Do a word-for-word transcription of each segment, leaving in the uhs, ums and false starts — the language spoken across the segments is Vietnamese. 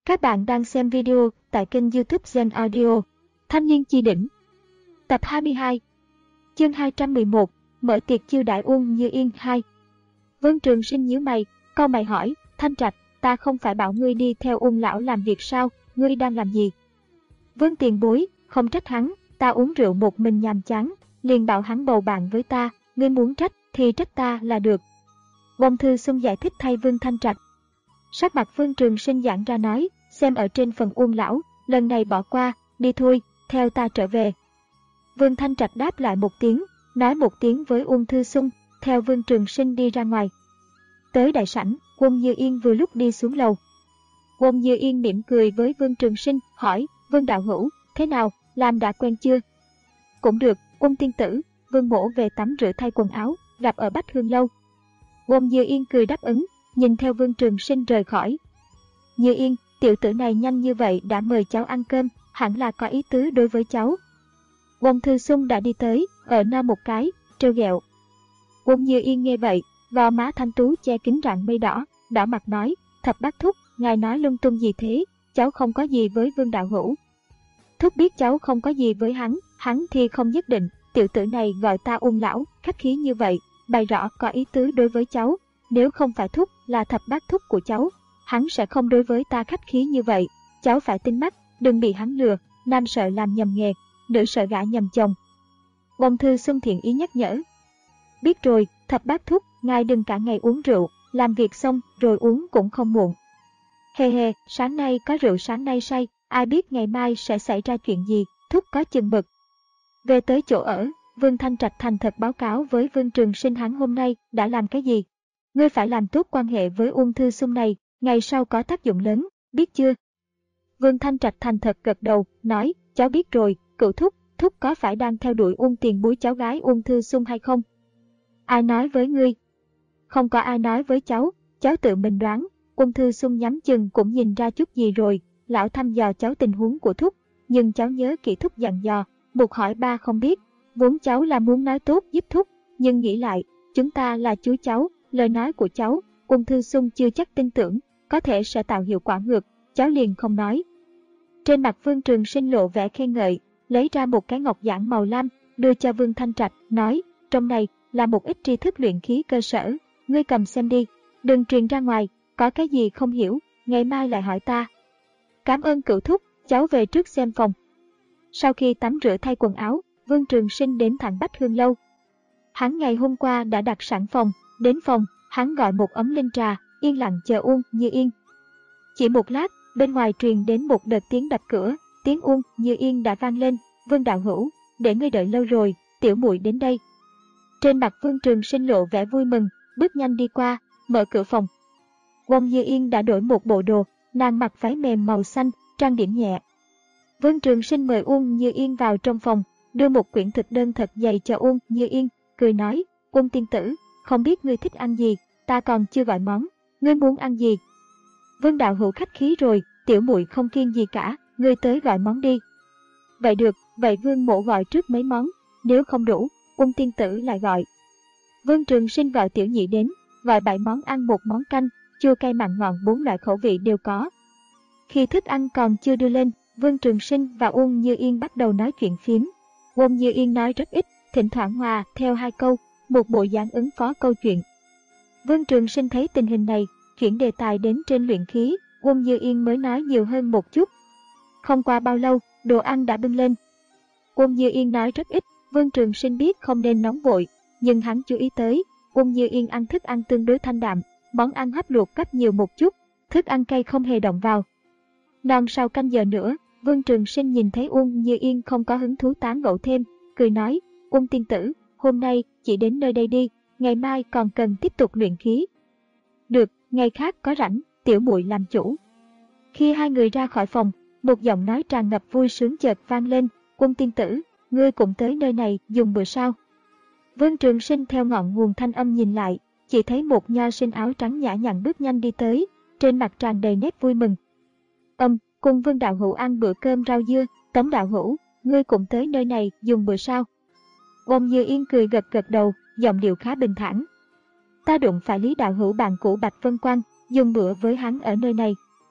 Các bạn đang xem video tại kênh YouTube Gen Audio. Thanh niên chi đỉnh. Tập hai mươi hai. Chương hai trăm mười một. Mở tiệc chiêu đãi Uông Như Yên hai. Vương Trường Sinh nhíu mày, cau mày hỏi, Thanh Trạch, ta không phải bảo ngươi đi theo Uông lão làm việc sao, ngươi đang làm gì? Vương tiền bối, không trách hắn, ta uống rượu một mình nhàm chán, liền bảo hắn bầu bạn với ta, ngươi muốn trách thì trách ta là được. Bông Thư Xuân giải thích thay Vương Thanh Trạch. Sắc mặt Vương Trường Sinh giãn ra nói, xem ở trên phần Uông lão, lần này bỏ qua, đi thôi, theo ta trở về. Vương Thanh Trạch đáp lại một tiếng, nói một tiếng với Uông Thư Xuân, theo Vương Trường Sinh đi ra ngoài. Tới đại sảnh, Uông Như Yên vừa lúc đi xuống lầu. Uông Như Yên mỉm cười với Vương Trường Sinh, hỏi, Vương đạo hữu, thế nào, làm đã quen chưa? Cũng được, Uông tiên tử, Vương mỗ về tắm rửa thay quần áo, gặp ở Bách Hương lâu. Uông Như Yên cười đáp ứng, nhìn theo Vương Trường Sinh rời khỏi. Như Yên, tiểu tử này nhanh như vậy đã mời cháu ăn cơm, hẳn là có ý tứ đối với cháu. Uông Thư Xuân đã đi tới, ở na một cái, trêu ghẹo. Uông Như Yên nghe vậy, gò má thanh tú che kín rạng mây đỏ, đỏ mặt nói, thập bát thúc, ngài nói lung tung gì thế, cháu không có gì với Vương đạo hữu. Thúc biết cháu không có gì với hắn, hắn thì không nhất định, tiểu tử này gọi ta Uông lão, khách khí như vậy, bày rõ có ý tứ đối với cháu. Nếu không phải thúc là thập bát thúc của cháu, hắn sẽ không đối với ta khách khí như vậy. Cháu phải tinh mắt, đừng bị hắn lừa, nam sợ làm nhầm nghề, nữ sợ gả nhầm chồng. Bông Thư Xuân thiện ý nhắc nhở. Biết rồi, thập bát thúc, ngài đừng cả ngày uống rượu, làm việc xong rồi uống cũng không muộn. Hề hề, sáng nay có rượu sáng nay say, ai biết ngày mai sẽ xảy ra chuyện gì, thúc có chừng mực. Về tới chỗ ở, Vương Thanh Trạch thành thật báo cáo với Vương Trường Sinh hắn hôm nay đã làm cái gì. Ngươi phải làm tốt quan hệ với Uông Thư Xuân này, ngày sau có tác dụng lớn, biết chưa? Vương Thanh Trạch thành thật gật đầu, nói, cháu biết rồi, cựu thúc, thúc có phải đang theo đuổi Uông tiền bối cháu gái Uông Thư Xuân hay không? Ai nói với ngươi? Không có ai nói với cháu, cháu tự mình đoán, Uông Thư Xuân nhắm chừng cũng nhìn ra chút gì rồi, lão thăm dò cháu tình huống của thúc, nhưng cháu nhớ kỹ thúc dặn dò, một hỏi ba không biết, vốn cháu là muốn nói tốt giúp thúc, nhưng nghĩ lại, chúng ta là chú cháu. Lời nói của cháu, Uông Thư Xuân chưa chắc tin tưởng, có thể sẽ tạo hiệu quả ngược, cháu liền không nói. Trên mặt Vương Trường Sinh lộ vẻ khen ngợi, lấy ra một cái ngọc giản màu lam, đưa cho Vương Thanh Trạch, nói, trong này là một ít tri thức luyện khí cơ sở, ngươi cầm xem đi, đừng truyền ra ngoài, có cái gì không hiểu, ngày mai lại hỏi ta. Cảm ơn cựu thúc, cháu về trước xem phòng. Sau khi tắm rửa thay quần áo, Vương Trường Sinh đến thẳng Bách Hương lâu. Hắn ngày hôm qua đã đặt sẵn phòng. Đến phòng, hắn gọi một ấm linh trà, yên lặng chờ Uông Như Yên. Chỉ một lát, bên ngoài truyền đến một đợt tiếng đập cửa, tiếng Uông Như Yên đã vang lên, Vương đạo hữu, để ngươi đợi lâu rồi, tiểu muội đến đây. Trên mặt Vương Trường Sinh lộ vẻ vui mừng, bước nhanh đi qua, mở cửa phòng. Uông Như Yên đã đổi một bộ đồ, nàng mặc váy mềm màu xanh, trang điểm nhẹ. Vương Trường Sinh mời Uông Như Yên vào trong phòng, đưa một quyển thực đơn thật dày cho Uông Như Yên, cười nói, Uông tiên tử, không biết ngươi thích ăn gì, ta còn chưa gọi món, ngươi muốn ăn gì? Vương đạo hữu khách khí rồi, tiểu muội không kiêng gì cả, ngươi tới gọi món đi. Vậy được, vậy Vương mộ gọi trước mấy món, nếu không đủ, Uông tiên tử lại gọi. Vương Trường Sinh gọi tiểu nhị đến, gọi bảy món ăn một món canh, chua cay mặn ngọt bốn loại khẩu vị đều có. Khi thức ăn còn chưa đưa lên, Vương Trường Sinh và Uông Như Yên bắt đầu nói chuyện phiếm. Uông Như Yên nói rất ít, thỉnh thoảng hòa theo hai câu, một bộ dáng ứng phó câu chuyện. Vương Trường Sinh thấy tình hình này, chuyển đề tài đến trên luyện khí, Uông Như Yên mới nói nhiều hơn một chút. Không qua bao lâu, đồ ăn đã bưng lên. Uông Như Yên nói rất ít, Vương Trường Sinh biết không nên nóng vội, nhưng hắn chú ý tới, Uông Như Yên ăn thức ăn tương đối thanh đạm, món ăn hấp luộc cấp nhiều một chút, thức ăn cay không hề động vào. Non sau canh giờ nữa, Vương Trường Sinh nhìn thấy Uông Như Yên không có hứng thú tán gẫu thêm, cười nói, Uông tiên tử, hôm nay chỉ đến nơi đây đi, ngày mai còn cần tiếp tục luyện khí. Được, ngày khác có rảnh, tiểu muội làm chủ. Khi hai người ra khỏi phòng, một giọng nói tràn ngập vui sướng chợt vang lên, Uông tiên tử, ngươi cũng tới nơi này dùng bữa sao? Vương Trường Sinh theo ngọn nguồn thanh âm nhìn lại, chỉ thấy một nho sinh áo trắng nhã nhặn bước nhanh đi tới, trên mặt tràn đầy nét vui mừng. Âm, cùng Vương đạo hữu ăn bữa cơm rau dưa, Tống đạo hữu, ngươi cũng tới nơi này dùng bữa sao? Uông Như Yên cười gật gật đầu, giọng điệu khá bình thản. Ta đụng phải Lý đạo hữu bạn cũ Bạch Vân Quang, dùng bữa với hắn ở nơi này.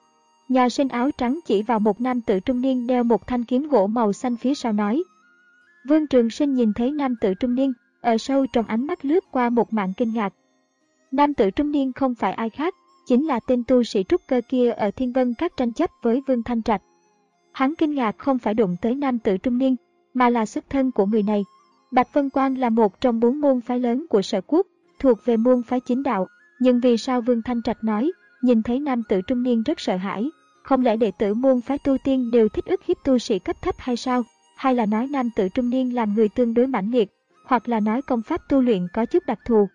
Nhà sinh áo trắng chỉ vào một nam tử trung niên đeo một thanh kiếm gỗ màu xanh phía sau nói. Vương Trường Sinh nhìn thấy nam tử trung niên, ở sâu trong ánh mắt lướt qua một mảng kinh ngạc. Nam tử trung niên không phải ai khác, chính là tên tu sĩ trúc cơ kia ở Thiên Vân Các tranh chấp với Vương Thanh Trạch. Hắn kinh ngạc không phải đụng tới nam tử trung niên, mà là xuất thân của người này. Bạch Vân Quan là một trong bốn môn phái lớn của Sở Quốc, thuộc về môn phái chính đạo, nhưng vì sao Vương Thanh Trạch nói, nhìn thấy nam tử trung niên rất sợ hãi, không lẽ đệ tử môn phái tu tiên đều thích ức hiếp tu sĩ cấp thấp hay sao? Hay là nói nam tử trung niên làm người tương đối mãnh liệt, hoặc là nói công pháp tu luyện có chút đặc thù.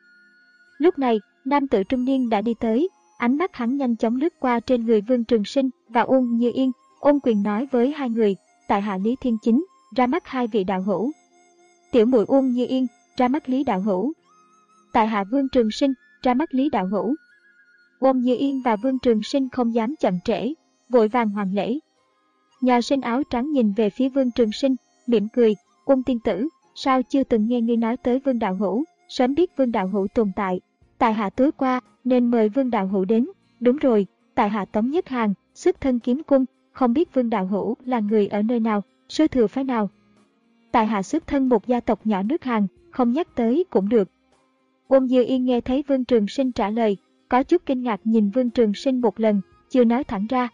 Lúc này, nam tử trung niên đã đi tới, ánh mắt hắn nhanh chóng lướt qua trên người Vương Trường Sinh và Uông Như Yên, ôn quyền nói với hai người, tại hạ Lý Thiên Chính, ra mắt hai vị đạo hữu. Tiểu muội Uông Như Yên, ra mắt Lý đạo hữu. Tại hạ Vương Trường Sinh, ra mắt Lý đạo hữu. Uông Như Yên và Vương Trường Sinh không dám chậm trễ, vội vàng hoàn lễ. Nhà sinh áo trắng nhìn về phía Vương Trường Sinh, mỉm cười, Uông tiên tử, sao chưa từng nghe ngươi nói tới Vương đạo hữu, sớm biết Vương đạo hữu tồn tại. Tại hạ tối qua, nên mời Vương đạo hữu đến. Đúng rồi, tại hạ Tống Nhất Hàn, xuất thân kiếm cung, không biết Vương đạo hữu là người ở nơi nào, sư thừa phái nào. Tại hạ xuất thân một gia tộc nhỏ nước Hàn, không nhắc tới cũng được. Uông Như Yên nghe thấy Vương Trường Sinh trả lời, có chút kinh ngạc nhìn Vương Trường Sinh một lần, chưa nói thẳng ra.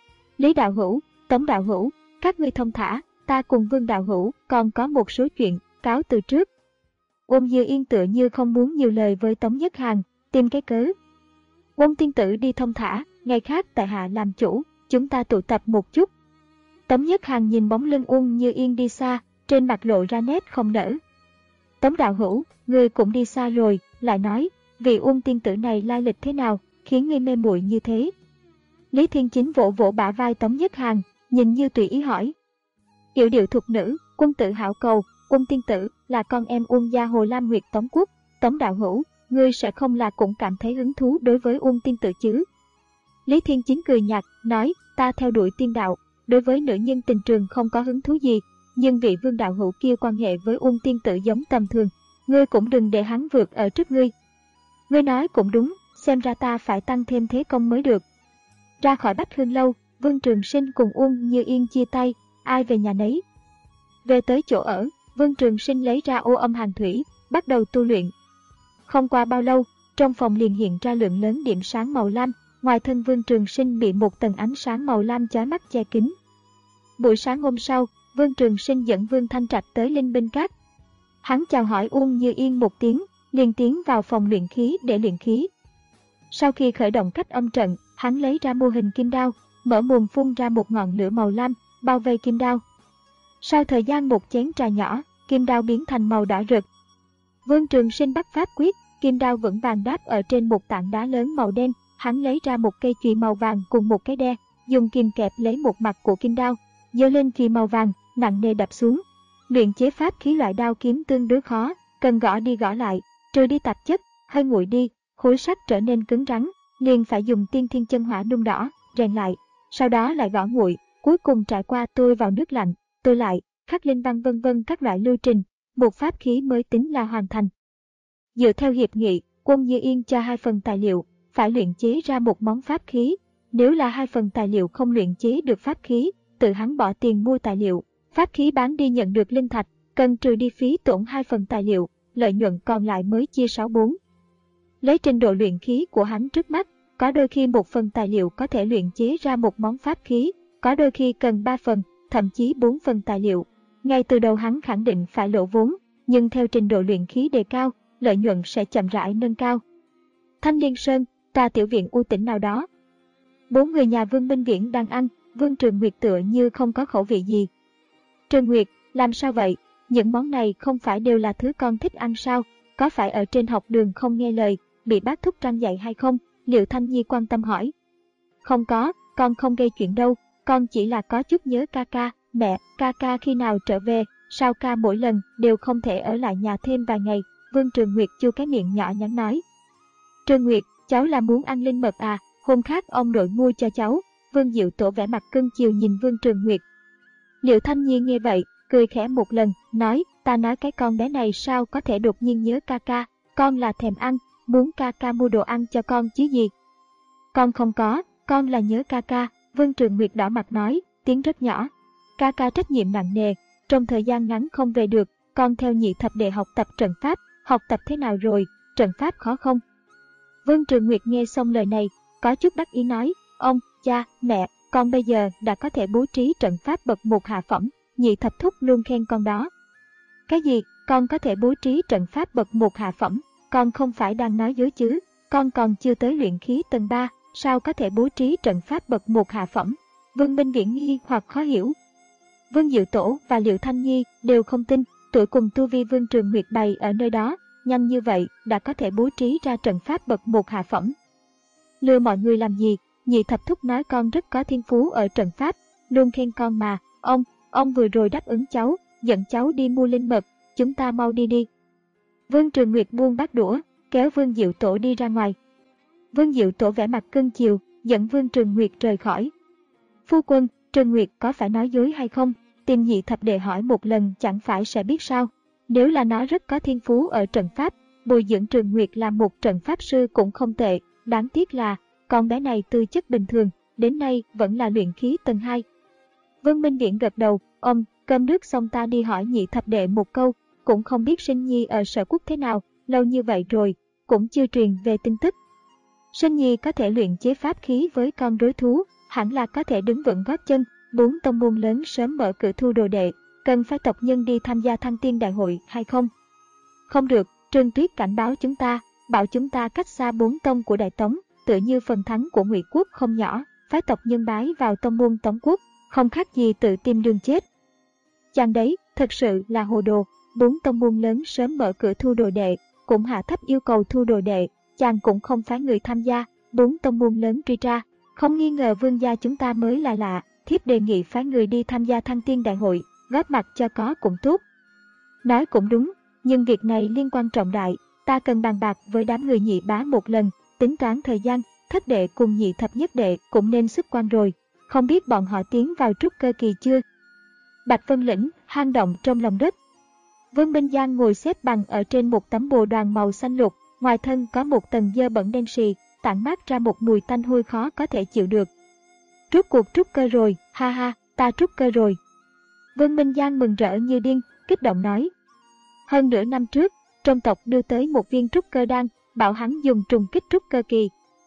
Lý đạo hữu, Tống đạo hữu, các ngươi thông thả, ta cùng Vương đạo hữu còn có một số chuyện, cáo từ trước. Uông Như Yên tựa như không muốn nhiều lời với Tống Nhất Hàn, tìm cái cớ. Uông tiên tử đi thông thả, ngày khác tại hạ làm chủ, chúng ta tụ tập một chút. Tống Nhất Hàn nhìn bóng lưng Uông Như Yên đi xa, trên mặt lộ ra nét không nỡ. Tống đạo hữu, ngươi cũng đi xa rồi, lại nói, vị Uông tiên tử này lai lịch thế nào, khiến ngươi mê muội như thế. Lý Thiên Chính vỗ vỗ bả vai Tống Nhất Hàn, nhìn như tùy ý hỏi. Yểu điệu thục nữ, quân tử hảo cầu, Uông tiên tử là con em Uông gia Hồ Lam Nguyệt Tống Quốc. Tống đạo hữu, ngươi sẽ không là cũng cảm thấy hứng thú đối với Uông tiên tử chứ? Lý Thiên Chính cười nhạt, nói, ta theo đuổi tiên đạo, đối với nữ nhân tình trường không có hứng thú gì, nhưng vị Vương đạo hữu kia quan hệ với Uông tiên tử giống tầm thường, ngươi cũng đừng để hắn vượt ở trước ngươi. Ngươi nói cũng đúng, xem ra ta phải tăng thêm thế công mới được. Ra khỏi Bách Hương Lâu, Vương Trường Sinh cùng Uông Như Yên chia tay, ai về nhà nấy. Về tới chỗ ở, Vương Trường Sinh lấy ra ô âm hàn thủy, bắt đầu tu luyện. Không qua bao lâu, trong phòng liền hiện ra lượng lớn điểm sáng màu lam, ngoài thân Vương Trường Sinh bị một tầng ánh sáng màu lam chói mắt che kín. Buổi sáng hôm sau, Vương Trường Sinh dẫn Vương Thanh Trạch tới Linh Binh Các. Hắn chào hỏi Uông Như Yên một tiếng, liền tiến vào phòng luyện khí để luyện khí. Sau khi khởi động cách âm trận, hắn lấy ra mô hình kim đao, mở mồm phun ra một ngọn lửa màu lam, bao vây kim đao. Sau thời gian một chén trà nhỏ, kim đao biến thành màu đỏ rực. Vương Trường Sinh bắt pháp quyết, kim đao vững vàng đáp ở trên một tảng đá lớn màu đen. Hắn lấy ra một cây chùy màu vàng cùng một cái đe, dùng kim kẹp lấy một mặt của kim đao, giơ lên chùy màu vàng, nặng nề đập xuống. Luyện chế pháp khí loại đao kiếm tương đối khó, cần gõ đi gõ lại, trừ đi tạp chất, hơi nguội đi, khối sắt trở nên cứng rắn, liền phải dùng tiên thiên chân hỏa nung đỏ, rèn lại, sau đó lại gõ nguội, cuối cùng trải qua tôi vào nước lạnh, tôi lại, khắc linh văn vân vân các loại lưu trình, một pháp khí mới tính là hoàn thành. Dựa theo hiệp nghị, Uông Như Yên cho hai phần tài liệu, phải luyện chế ra một món pháp khí. Nếu là hai phần tài liệu không luyện chế được pháp khí, tự hắn bỏ tiền mua tài liệu, pháp khí bán đi nhận được linh thạch, cần trừ đi phí tổn hai phần tài liệu, lợi nhuận còn lại mới chia sáu bốn. Lấy trình độ luyện khí của hắn trước mắt, có đôi khi một phần tài liệu có thể luyện chế ra một món pháp khí, có đôi khi cần ba phần, thậm chí bốn phần tài liệu. Ngay từ đầu hắn khẳng định phải lỗ vốn, nhưng theo trình độ luyện khí đề cao, lợi nhuận sẽ chậm rãi nâng cao. Thanh Liên Sơn, tòa tiểu viện u tĩnh nào đó. Bốn người nhà Vương Minh Viễn đang ăn, Vương Trường Nguyệt tựa như không có khẩu vị gì. Trường Nguyệt, làm sao vậy? Những món này không phải đều là thứ con thích ăn sao? Có phải ở trên học đường không nghe lời, bị bác thúc răn dạy hay không? Liệu Thanh Nhi quan tâm hỏi. Không có, con không gây chuyện đâu, con chỉ là có chút nhớ ca ca. Mẹ, ca ca khi nào trở về, sao ca mỗi lần đều không thể ở lại nhà thêm vài ngày? Vương Trường Nguyệt chu cái miệng nhỏ nhắn nói. Trường Nguyệt, cháu là muốn ăn linh mật à, hôm khác ông nội mua cho cháu. Vương Diệu Tổ vẻ mặt cưng chiều nhìn Vương Trường Nguyệt. Liệu Thanh Nhi nghe vậy, cười khẽ một lần, nói, ta nói cái con bé này sao có thể đột nhiên nhớ ca ca, con là thèm ăn, muốn ca ca mua đồ ăn cho con chứ gì. Con không có, con là nhớ ca ca, Vương Trường Nguyệt đỏ mặt nói, tiếng rất nhỏ. Ca ca trách nhiệm nặng nề, trong thời gian ngắn không về được, con theo nhị thập đệ học tập trận pháp, học tập thế nào rồi, trận pháp khó không? Vương Trường Nguyệt nghe xong lời này, có chút đắc ý nói, ông, cha, mẹ, con bây giờ đã có thể bố trí trận pháp bậc một hạ phẩm, nhị thập thúc luôn khen con đó. Cái gì, con có thể bố trí trận pháp bậc một hạ phẩm, con không phải đang nói dối chứ, con còn chưa tới luyện khí tầng ba, sao có thể bố trí trận pháp bậc một hạ phẩm? Vương Minh Viễn nghi hoặc khó hiểu. Vương Diệu Tổ và Liệu Thanh Nhi đều không tin, tuổi cùng tu vi Vương Trường Nguyệt bày ở nơi đó, nhanh như vậy đã có thể bố trí ra trận pháp bậc một hạ phẩm. Lừa mọi người làm gì, nhị thập thúc nói con rất có thiên phú ở trận pháp, luôn khen con mà, ông, ông vừa rồi đáp ứng cháu, dẫn cháu đi mua linh mật, chúng ta mau đi đi. Vương Trường Nguyệt buông bát đũa, kéo Vương Diệu Tổ đi ra ngoài. Vương Diệu Tổ vẻ mặt cưng chiều, dẫn Vương Trường Nguyệt rời khỏi. Phu quân, Trường Nguyệt có phải nói dối hay không? Tìm nhị thập đệ hỏi một lần chẳng phải sẽ biết sao? Nếu là nó rất có thiên phú ở trận pháp, bồi dưỡng Trường Nguyệt làm một trận pháp sư cũng không tệ, đáng tiếc là con bé này tư chất bình thường, đến nay vẫn là luyện khí tầng hai. Vương Minh Viễn gật đầu, ông, cơm nước xong ta đi hỏi nhị thập đệ một câu, cũng không biết Sinh Nhi ở Sở Quốc thế nào, lâu như vậy rồi, cũng chưa truyền về tin tức. Sinh Nhi có thể luyện chế pháp khí với con rối thú, hẳn là có thể đứng vững gót chân, bốn tông môn lớn sớm mở cửa thu đồ đệ, cần phải tộc nhân đi tham gia thăng tiên đại hội hay không? Không được, Trương Tuyết cảnh báo chúng ta, bảo chúng ta cách xa bốn tông của Đại Tống, tựa như phần thắng của Ngụy Quốc không nhỏ, phái tộc nhân bái vào tông môn Tống Quốc, không khác gì tự tìm đường chết. Chàng đấy, thật sự là hồ đồ, bốn tông môn lớn sớm mở cửa thu đồ đệ, cũng hạ thấp yêu cầu thu đồ đệ, chàng cũng không phái người tham gia, bốn tông môn lớn truy tra, không nghi ngờ vương gia chúng ta mới là lạ, thiếp đề nghị phái người đi tham gia thăng tiên đại hội, góp mặt cho có cũng tốt. Nói cũng đúng, nhưng việc này liên quan trọng đại, ta cần bàn bạc với đám người nhị bá một lần, tính toán thời gian, thất đệ cùng nhị thập nhất đệ cũng nên xuất quan rồi, không biết bọn họ tiến vào trúc cơ kỳ chưa? Bạch Vân Lĩnh, hang động trong lòng đất. Vương Minh Giang ngồi xếp bằng ở trên một tấm bồ đoàn màu xanh lục, ngoài thân có một tầng dơ bẩn đen sì, tản mát ra một mùi tanh hôi khó có thể chịu được. Rốt cuộc trúc cơ rồi, ha ha, ta trúc cơ rồi. Vương Minh Giang mừng rỡ như điên, kích động nói. Hơn nửa năm trước, trong tộc đưa tới một viên trúc cơ đan, bảo hắn dùng trùng kích trúc cơ kỳ.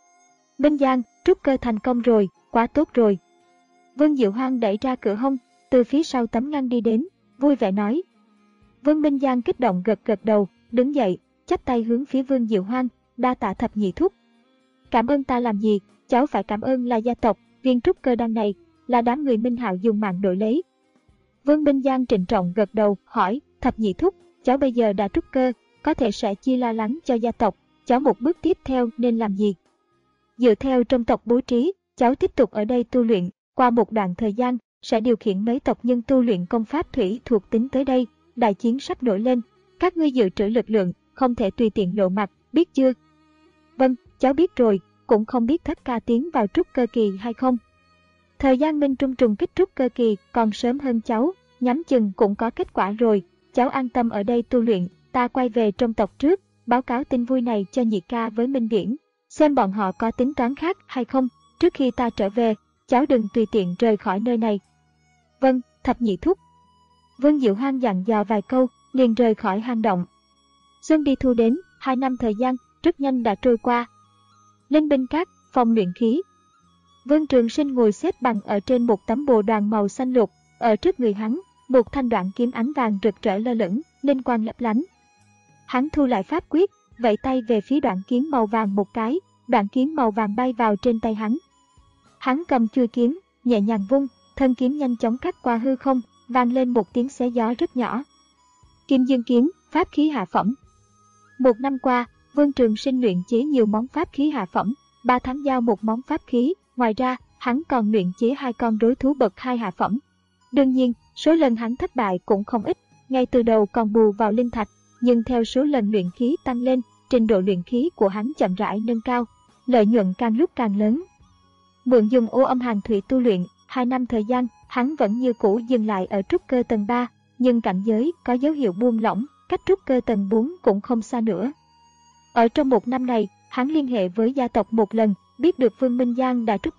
Minh Giang, trúc cơ thành công rồi, quá tốt rồi. Vương Diệu Hoang đẩy ra cửa hông, từ phía sau tấm ngăn đi đến, vui vẻ nói. Vương Minh Giang kích động gật gật đầu, đứng dậy, chắp tay hướng phía Vương Diệu Hoang, đa tạ thập nhị thúc. Cảm ơn ta làm gì, cháu phải cảm ơn là gia tộc, viên trúc cơ đan này, là đám người Minh Hạo dùng mạng đổi lấy. Vương Minh Giang trịnh trọng gật đầu, hỏi, thập nhị thúc, cháu bây giờ đã trúc cơ, có thể sẽ chia lo lắng cho gia tộc, cháu một bước tiếp theo nên làm gì? Dựa theo trong tộc bố trí, cháu tiếp tục ở đây tu luyện, qua một đoạn thời gian, sẽ điều khiển mấy tộc nhân tu luyện công pháp thủy thuộc tính tới đây, đại chiến sắp nổi lên, các ngươi dự trữ lực lượng, không thể tùy tiện lộ mặt, biết chưa? Vâng, cháu biết rồi, cũng không biết thất ca tiến vào trúc cơ kỳ hay không. Thời gian Minh Trung trùng kích trúc cơ kỳ còn sớm hơn cháu, nhắm chừng cũng có kết quả rồi, cháu an tâm ở đây tu luyện, ta quay về trong tộc trước, báo cáo tin vui này cho nhị ca với Minh Viễn, xem bọn họ có tính toán khác hay không, trước khi ta trở về, cháu đừng tùy tiện rời khỏi nơi này. Vâng, thập nhị thúc. Vương Diệu Hoang dặn dò vài câu, liền rời khỏi hang động. Xuân đi thu đến, hai năm thời gian, rất nhanh đã trôi qua. Linh binh các, phòng luyện khí. Vương Trường Sinh ngồi xếp bằng ở trên một tấm bồ đoàn màu xanh lục, ở trước người hắn, một thanh đoạn kiếm ánh vàng rực rỡ lơ lửng, linh quang lấp lánh. Hắn thu lại pháp quyết, vẫy tay về phía đoạn kiếm màu vàng một cái, đoạn kiếm màu vàng bay vào trên tay hắn. Hắn cầm chuôi kiếm, nhẹ nhàng vung, thân kiếm nhanh chóng cắt qua hư không, vang lên một tiếng xé gió rất nhỏ. Kim Dương kiếm, pháp khí hạ phẩm. Một năm qua, Vương Trường Sinh luyện chế nhiều món pháp khí hạ phẩm, ba tháng giao một món pháp khí, ngoài ra, hắn còn luyện chế hai con rối thú bậc hai hạ phẩm. Đương nhiên, số lần hắn thất bại cũng không ít, ngay từ đầu còn bù vào linh thạch, nhưng theo số lần luyện khí tăng lên, trình độ luyện khí của hắn chậm rãi nâng cao, lợi nhuận càng lúc càng lớn. Mượn dùng ô âm hàn thủy tu luyện, hai năm thời gian, hắn vẫn như cũ dừng lại ở trúc cơ tầng ba, nhưng cảnh giới có dấu hiệu buông lỏng, cách trúc cơ tầng bốn cũng không xa nữa. Ở trong một năm này, hắn liên hệ với gia tộc một lần, biết được Vương Minh Giang đã trúc cơ,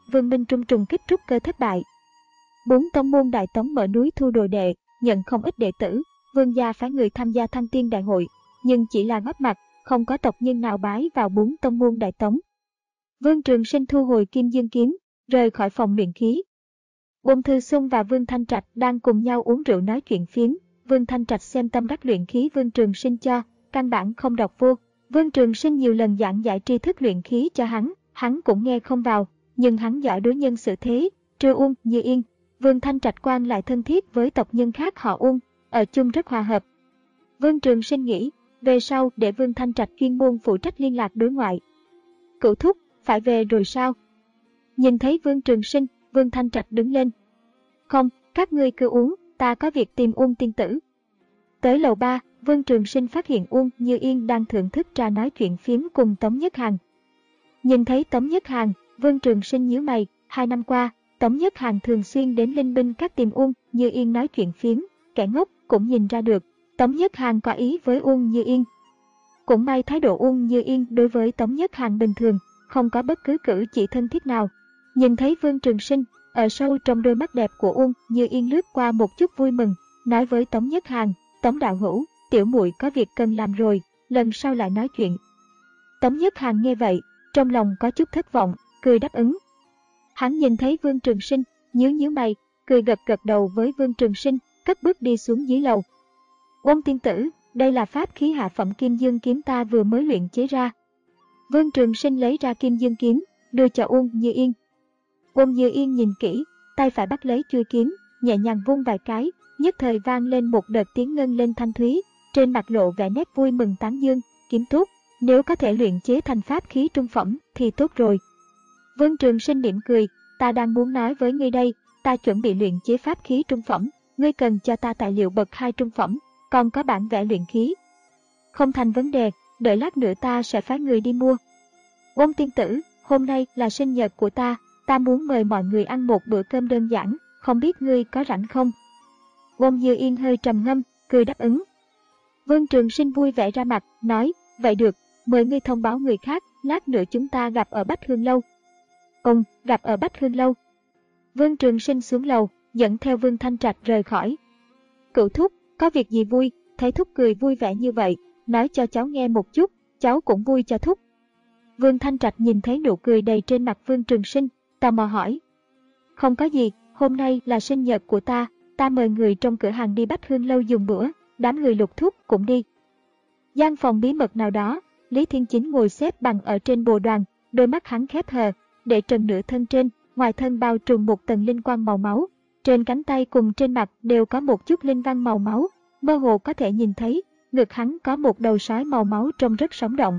Vương Minh Trung trùng kích trúc cơ thất bại. Bốn tông môn Đại Tống mở núi thu đồ đệ, nhận không ít đệ tử. Vương gia phái người tham gia Thăng Tiên đại hội, nhưng chỉ là góp mặt, không có tộc nhân nào bái vào bốn tông môn Đại Tống. Vương Trường Sinh thu hồi Kim Dương kiếm, rời khỏi phòng luyện khí. Uông Thư Xung và Vương Thanh Trạch đang cùng nhau uống rượu nói chuyện phiếm. Vương Thanh Trạch xem tâm đắc luyện khí Vương Trường Sinh cho, căn bản không đọc vô. Vương Trường Sinh nhiều lần giảng giải tri thức luyện khí cho hắn, hắn cũng nghe không vào, nhưng hắn giỏi đối nhân xử thế, trừ Uông Như Yên. Vương Thanh Trạch quan lại thân thiết với tộc nhân khác họ Uông, ở chung rất hòa hợp. Vương Trường Sinh nghĩ, về sau để Vương Thanh Trạch chuyên môn phụ trách liên lạc đối ngoại. Cửu thúc, phải về rồi sao? Nhìn thấy Vương Trường Sinh, Vương Thanh Trạch đứng lên. Không, các ngươi cứ uống, ta có việc tìm Uông tiên tử. Tới lầu ba, Vương Trường Sinh phát hiện Uông Như Yên đang thưởng thức trà nói chuyện phiếm cùng Tống Nhất Hàn. Nhìn thấy Tống Nhất Hàn, Vương Trường Sinh nhíu mày, hai năm qua, Tống Nhất Hàn thường xuyên đến linh binh các tìm Uông Như Yên nói chuyện phiếm, kẻ ngốc cũng nhìn ra được, Tống Nhất Hàn có ý với Uông Như Yên. Cũng may thái độ Uông Như Yên đối với Tống Nhất Hàn bình thường, không có bất cứ cử chỉ thân thiết nào. Nhìn thấy Vương Trường Sinh, ở sâu trong đôi mắt đẹp của Uông Như Yên lướt qua một chút vui mừng, nói với Tống Nhất Hàn, Tống đạo hữu, tiểu muội có việc cần làm rồi, lần sau lại nói chuyện. Tống Nhất Hàn nghe vậy, trong lòng có chút thất vọng, cười đáp ứng. Hắn nhìn thấy Vương Trường Sinh, nhíu nhíu mày, cười gật gật đầu với Vương Trường Sinh, cất bước đi xuống dưới lầu. Uông tiên tử, đây là pháp khí hạ phẩm Kim Dương kiếm ta vừa mới luyện chế ra. Vương Trường Sinh lấy ra Kim Dương kiếm, đưa cho Uông Như Yên. Uông Như Yên nhìn kỹ, tay phải bắt lấy chuôi kiếm, nhẹ nhàng vung vài cái, nhất thời vang lên một đợt tiếng ngân lên thanh thúy, trên mặt lộ vẻ nét vui mừng tán dương, kiếm tốt, nếu có thể luyện chế thành pháp khí trung phẩm thì tốt rồi. Vương Trường Sinh mỉm cười, ta đang muốn nói với ngươi đây, ta chuẩn bị luyện chế pháp khí trung phẩm, ngươi cần cho ta tài liệu bậc hai trung phẩm, còn có bản vẽ luyện khí. Không thành vấn đề, đợi lát nữa ta sẽ phái người đi mua. Uông tiên tử, hôm nay là sinh nhật của ta, ta muốn mời mọi người ăn một bữa cơm đơn giản, không biết ngươi có rảnh không? Uông Như Yên hơi trầm ngâm, cười đáp ứng. Vương Trường Sinh vui vẻ ra mặt, nói, vậy được, mời ngươi thông báo người khác, lát nữa chúng ta gặp ở Bách Hương Lâu. Ông, gặp ở Bách Hương Lâu. Vương Trường Sinh xuống lầu, dẫn theo Vương Thanh Trạch rời khỏi. Cửu thúc, có việc gì vui, thấy thúc cười vui vẻ như vậy, nói cho cháu nghe một chút, cháu cũng vui cho thúc. Vương Thanh Trạch nhìn thấy nụ cười đầy trên mặt Vương Trường Sinh, tò mò hỏi. Không có gì, hôm nay là sinh nhật của ta, ta mời người trong cửa hàng đi Bách Hương Lâu dùng bữa, đám người Lục thúc cũng đi. Gian phòng bí mật nào đó, Lý Thiên Chính ngồi xếp bằng ở trên bồ đoàn, đôi mắt hắn khép hờ, để trần nửa thân trên, ngoài thân bao trùm một tầng linh quang màu máu, trên cánh tay cùng trên mặt đều có một chút linh văn màu máu, mơ hồ có thể nhìn thấy, ngực hắn có một đầu sói màu máu trông rất sống động.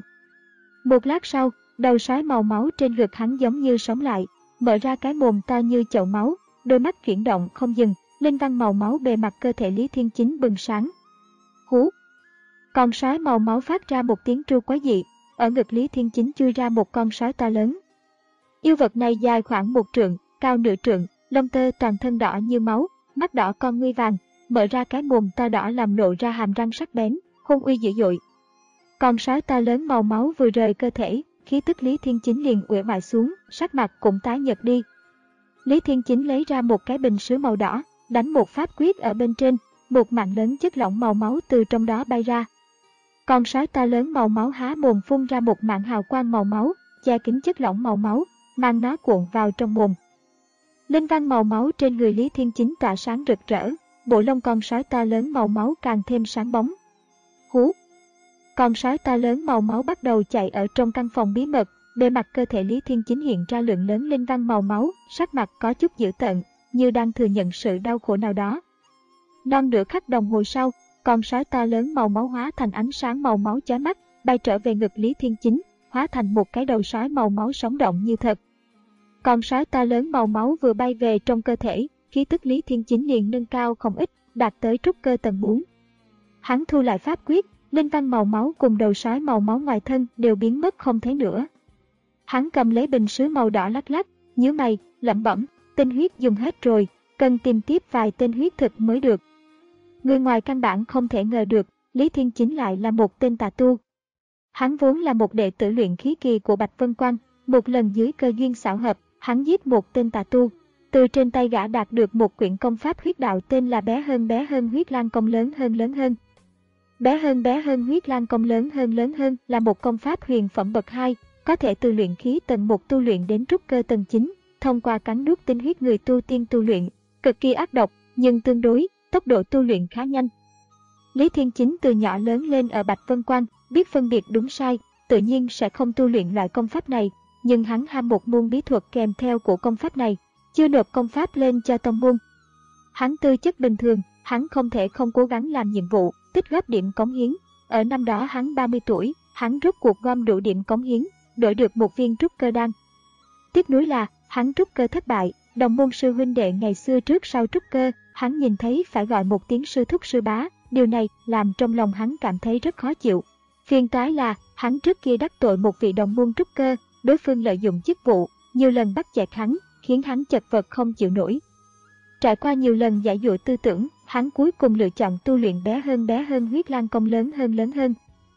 Một lát sau, đầu sói màu máu trên ngực hắn giống như sống lại, mở ra cái mồm to như chậu máu, đôi mắt chuyển động không dừng, linh văn màu máu bề mặt cơ thể Lý Thiên Chính bừng sáng. Hú! Con sói màu máu phát ra một tiếng tru quái dị, ở ngực Lý Thiên Chính chui ra một con sói to lớn. Yêu vật này dài khoảng một trượng, cao nửa trượng, lông tơ toàn thân đỏ như máu, mắt đỏ con ngươi vàng, mở ra cái mồm to đỏ làm lộ ra hàm răng sắc bén, hung uy dữ dội. Con sói to lớn màu máu vừa rời cơ thể, khí tức Lý Thiên Chính liền uể oải xuống, sắc mặt cũng tái nhợt đi. Lý Thiên Chính lấy ra một cái bình sứ màu đỏ, đánh một pháp quyết ở bên trên, một mảng lớn chất lỏng màu máu từ trong đó bay ra. Con sói to lớn màu máu há mồm phun ra một mảng hào quang màu máu, che kín chất lỏng màu máu, mang nó cuộn vào trong mồm. Linh văn màu máu trên người Lý Thiên Chính tỏa sáng rực rỡ, bộ lông con sói to lớn màu máu càng thêm sáng bóng. Hú! Con sói to lớn màu máu bắt đầu chạy ở trong căn phòng bí mật, bề mặt cơ thể Lý Thiên Chính hiện ra lượng lớn linh văn màu máu, sắc mặt có chút dữ tợn, như đang thừa nhận sự đau khổ nào đó. Non nửa khắc đồng hồ sau, con sói to lớn màu máu hóa thành ánh sáng màu máu chói mắt, bay trở về ngực Lý Thiên Chính, hóa thành một cái đầu sói màu máu sống động như thật. Con sói to lớn màu máu vừa bay về trong cơ thể, khí tức Lý Thiên Chính liền nâng cao không ít, đạt tới trúc cơ tầng bốn. Hắn thu lại pháp quyết, linh văn màu máu cùng đầu sói màu máu ngoài thân đều biến mất không thấy nữa. Hắn cầm lấy bình sứ màu đỏ lắc lắc, nhíu mày, lẩm bẩm, tinh huyết dùng hết rồi, cần tìm tiếp vài tên huyết thực mới được. Người ngoài căn bản không thể ngờ được, Lý Thiên Chính lại là một tên tà tu. Hắn vốn là một đệ tử luyện khí kỳ của Bạch Vân Quan, một lần dưới cơ duyên xảo hợp, hắn giết một tên tà tu. Từ trên tay gã đạt được một quyển công pháp huyết đạo tên là Bé hơn bé hơn huyết lang công lớn hơn lớn hơn. Bé hơn bé hơn huyết lang công lớn hơn lớn hơn là một công pháp huyền phẩm bậc hai, có thể từ luyện khí tầng một tu luyện đến trúc cơ tầng chín, thông qua cắn nuốt tinh huyết người tu tiên tu luyện, cực kỳ ác độc, nhưng tương đối, tốc độ tu luyện khá nhanh. Lý Thiên Chính từ nhỏ lớn lên ở Bạch Vân Quan, biết phân biệt đúng sai, tự nhiên sẽ không tu luyện loại công pháp này, nhưng hắn ham một môn bí thuật kèm theo của công pháp này, chưa nộp công pháp lên cho tông môn. Hắn tư chất bình thường, hắn không thể không cố gắng làm nhiệm vụ, tích góp điểm cống hiến. Ở năm đó hắn ba mươi tuổi, hắn rút cuộc gom đủ điểm cống hiến, đổi được một viên trúc cơ đan. Tiếc nuối là, hắn trúc cơ thất bại, đồng môn sư huynh đệ ngày xưa trước sau trúc cơ, hắn nhìn thấy phải gọi một tiếng sư thúc sư bá, điều này làm trong lòng hắn cảm thấy rất khó chịu. Phiền toái là, hắn trước kia đắc tội một vị đồng môn trúc cơ, đối phương lợi dụng chức vụ, nhiều lần bắt chẹt hắn, khiến hắn chật vật không chịu nổi. Trải qua nhiều lần giải dụa tư tưởng, hắn cuối cùng lựa chọn tu luyện bé hơn bé hơn huyết lang công lớn hơn lớn hơn.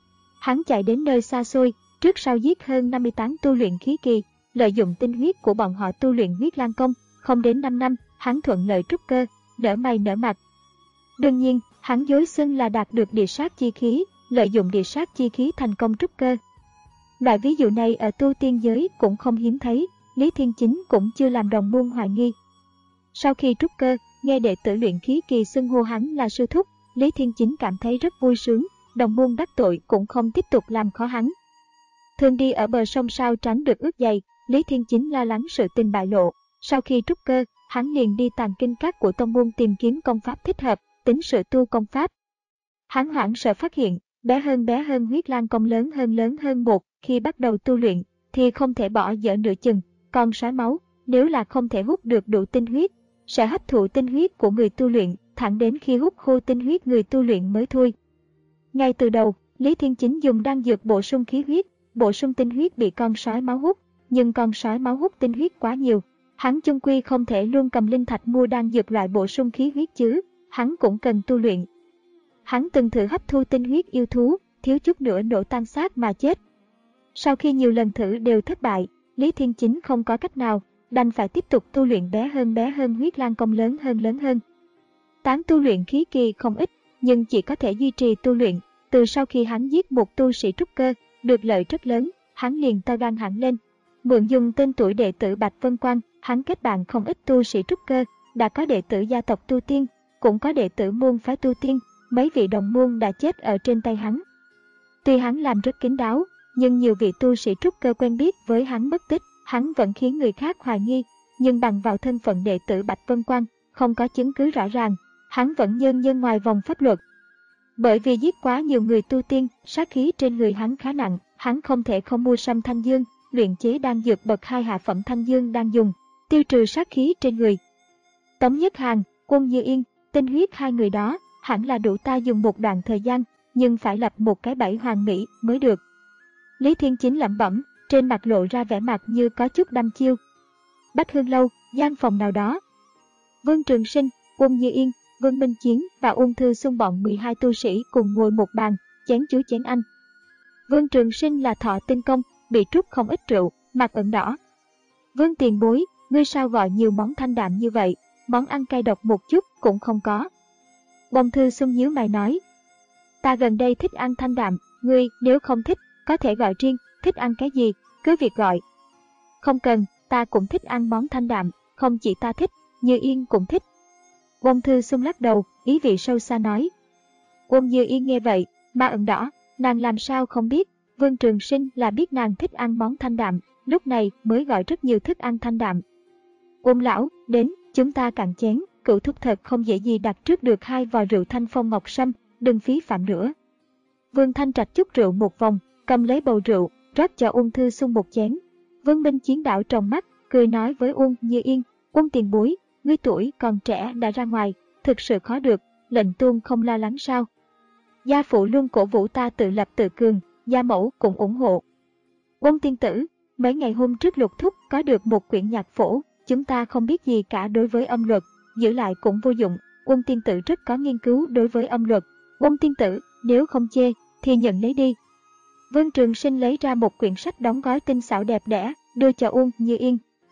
Hắn chạy đến nơi xa xôi, trước sau giết hơn năm mươi tám tu luyện khí kỳ, lợi dụng tinh huyết của bọn họ tu luyện huyết lang công, không đến năm năm, hắn thuận lợi trúc cơ, nở mày nở mặt. Đương nhiên, hắn dối xưng là đạt được địa sát chi khí, lợi dụng địa sát chi khí thành công trúc cơ. Loại ví dụ này ở tu tiên giới cũng không hiếm thấy, Lý Thiên Chính cũng chưa làm đồng môn hoài nghi. Sau khi trúc cơ, nghe đệ tử luyện khí kỳ xưng hô hắn là sư thúc, Lý Thiên Chính cảm thấy rất vui sướng, đồng môn đắc tội cũng không tiếp tục làm khó hắn. Thường đi ở bờ sông sao tránh được ướt dày, Lý Thiên Chính lo lắng sự tình bại lộ. Sau khi trúc cơ, hắn liền đi tàng kinh các của tông môn tìm kiếm công pháp thích hợp, tính sự tu công pháp. Hắn hoảng sợ phát hiện, bé hơn bé hơn huyết lang công lớn hơn lớn hơn một, khi bắt đầu tu luyện, thì không thể bỏ dở nửa chừng, còn sói máu, nếu là không thể hút được đủ tinh huyết, sẽ hấp thụ tinh huyết của người tu luyện, thẳng đến khi hút khô tinh huyết người tu luyện mới thôi. Ngay từ đầu, Lý Thiên Chính dùng đan dược bổ sung khí huyết, bổ sung tinh huyết bị con sói máu hút, nhưng con sói máu hút tinh huyết quá nhiều. Hắn chung quy không thể luôn cầm linh thạch mua đan dược loại bổ sung khí huyết chứ, hắn cũng cần tu luyện. Hắn từng thử hấp thu tinh huyết yêu thú, thiếu chút nữa nổ tan xác mà chết. Sau khi nhiều lần thử đều thất bại, Lý Thiên Chính không có cách nào, đành phải tiếp tục tu luyện bé hơn bé hơn huyết lang công lớn hơn lớn hơn. Tán tu luyện khí kỳ không ít, nhưng chỉ có thể duy trì tu luyện. Từ sau khi hắn giết một tu sĩ trúc cơ, được lợi rất lớn, hắn liền to gan hẳn lên. Mượn dùng tên tuổi đệ tử Bạch Vân Quan, hắn kết bạn không ít tu sĩ trúc cơ, đã có đệ tử gia tộc tu tiên, cũng có đệ tử môn phái tu tiên, mấy vị đồng môn đã chết ở trên tay hắn. Tuy hắn làm rất kín đáo, nhưng nhiều vị tu sĩ trúc cơ quen biết với hắn mất tích, hắn vẫn khiến người khác hoài nghi, nhưng bằng vào thân phận đệ tử Bạch Vân Quan, không có chứng cứ rõ ràng, hắn vẫn nhân nhân ngoài vòng pháp luật. Bởi vì giết quá nhiều người tu tiên, sát khí trên người hắn khá nặng, hắn không thể không mua sâm thanh dương, luyện chế đan dược bậc hai hạ phẩm thanh dương đang dùng, tiêu trừ sát khí trên người. Tống Nhất Hàn, Quân Như Yên, tinh huyết hai người đó, hẳn là đủ ta dùng một đoạn thời gian, nhưng phải lập một cái bẫy hoàn mỹ mới được. Lý Thiên Chính lẩm bẩm, trên mặt lộ ra vẻ mặt như có chút đăm chiêu. Bách Hương Lâu, gian phòng nào đó. Vương Trường Sinh, Quân Như Yên, Vương Minh Chiến và Ung Thư Xung bọn mười hai tu sĩ cùng ngồi một bàn, chén chú chén anh. Vương Trường Sinh là thọ tinh công, bị trút không ít rượu, mặt ửng đỏ. Vương tiền bối, ngươi sao gọi nhiều món thanh đạm như vậy, món ăn cay độc một chút cũng không có. Ung Thư Xung nhíu mày nói, ta gần đây thích ăn thanh đạm, ngươi nếu không thích, có thể gọi riêng, thích ăn cái gì, cứ việc gọi. Không cần, ta cũng thích ăn món thanh đạm, không chỉ ta thích, Như Yên cũng thích. Ung Thư Xung lắc đầu, ý vị sâu xa nói. Ung Như Yên nghe vậy, mà ửng đỏ, nàng làm sao không biết, Vương Trường Sinh là biết nàng thích ăn món thanh đạm, lúc này mới gọi rất nhiều thức ăn thanh đạm. Ung lão, đến, chúng ta cạn chén, cựu thúc thật không dễ gì đặt trước được hai vò rượu Thanh Phong Ngọc Sâm, đừng phí phạm nữa. Vương Thanh Trạch chút rượu một vòng, cầm lấy bầu rượu, rót cho Ung Thư Xung một chén. Vương Minh Chiến đảo trong mắt, cười nói với Ung Như Yên, Ung tiền bối, ngươi tuổi còn trẻ đã ra ngoài, thực sự khó được, lệnh tôn không lo lắng sao? Gia phụ luôn cổ vũ ta tự lập tự cường, gia mẫu cũng ủng hộ. Ung tiên tử, mấy ngày hôm trước Lục thúc có được một quyển nhạc phổ, chúng ta không biết gì cả đối với âm luật, giữ lại cũng vô dụng. Ung tiên tử rất có nghiên cứu đối với âm luật. Ung tiên tử, nếu không chê, thì nhận lấy đi. Vương Trường Sinh lấy ra một quyển sách đóng gói tinh xảo đẹp đẽ, đưa cho Ung Như Yên.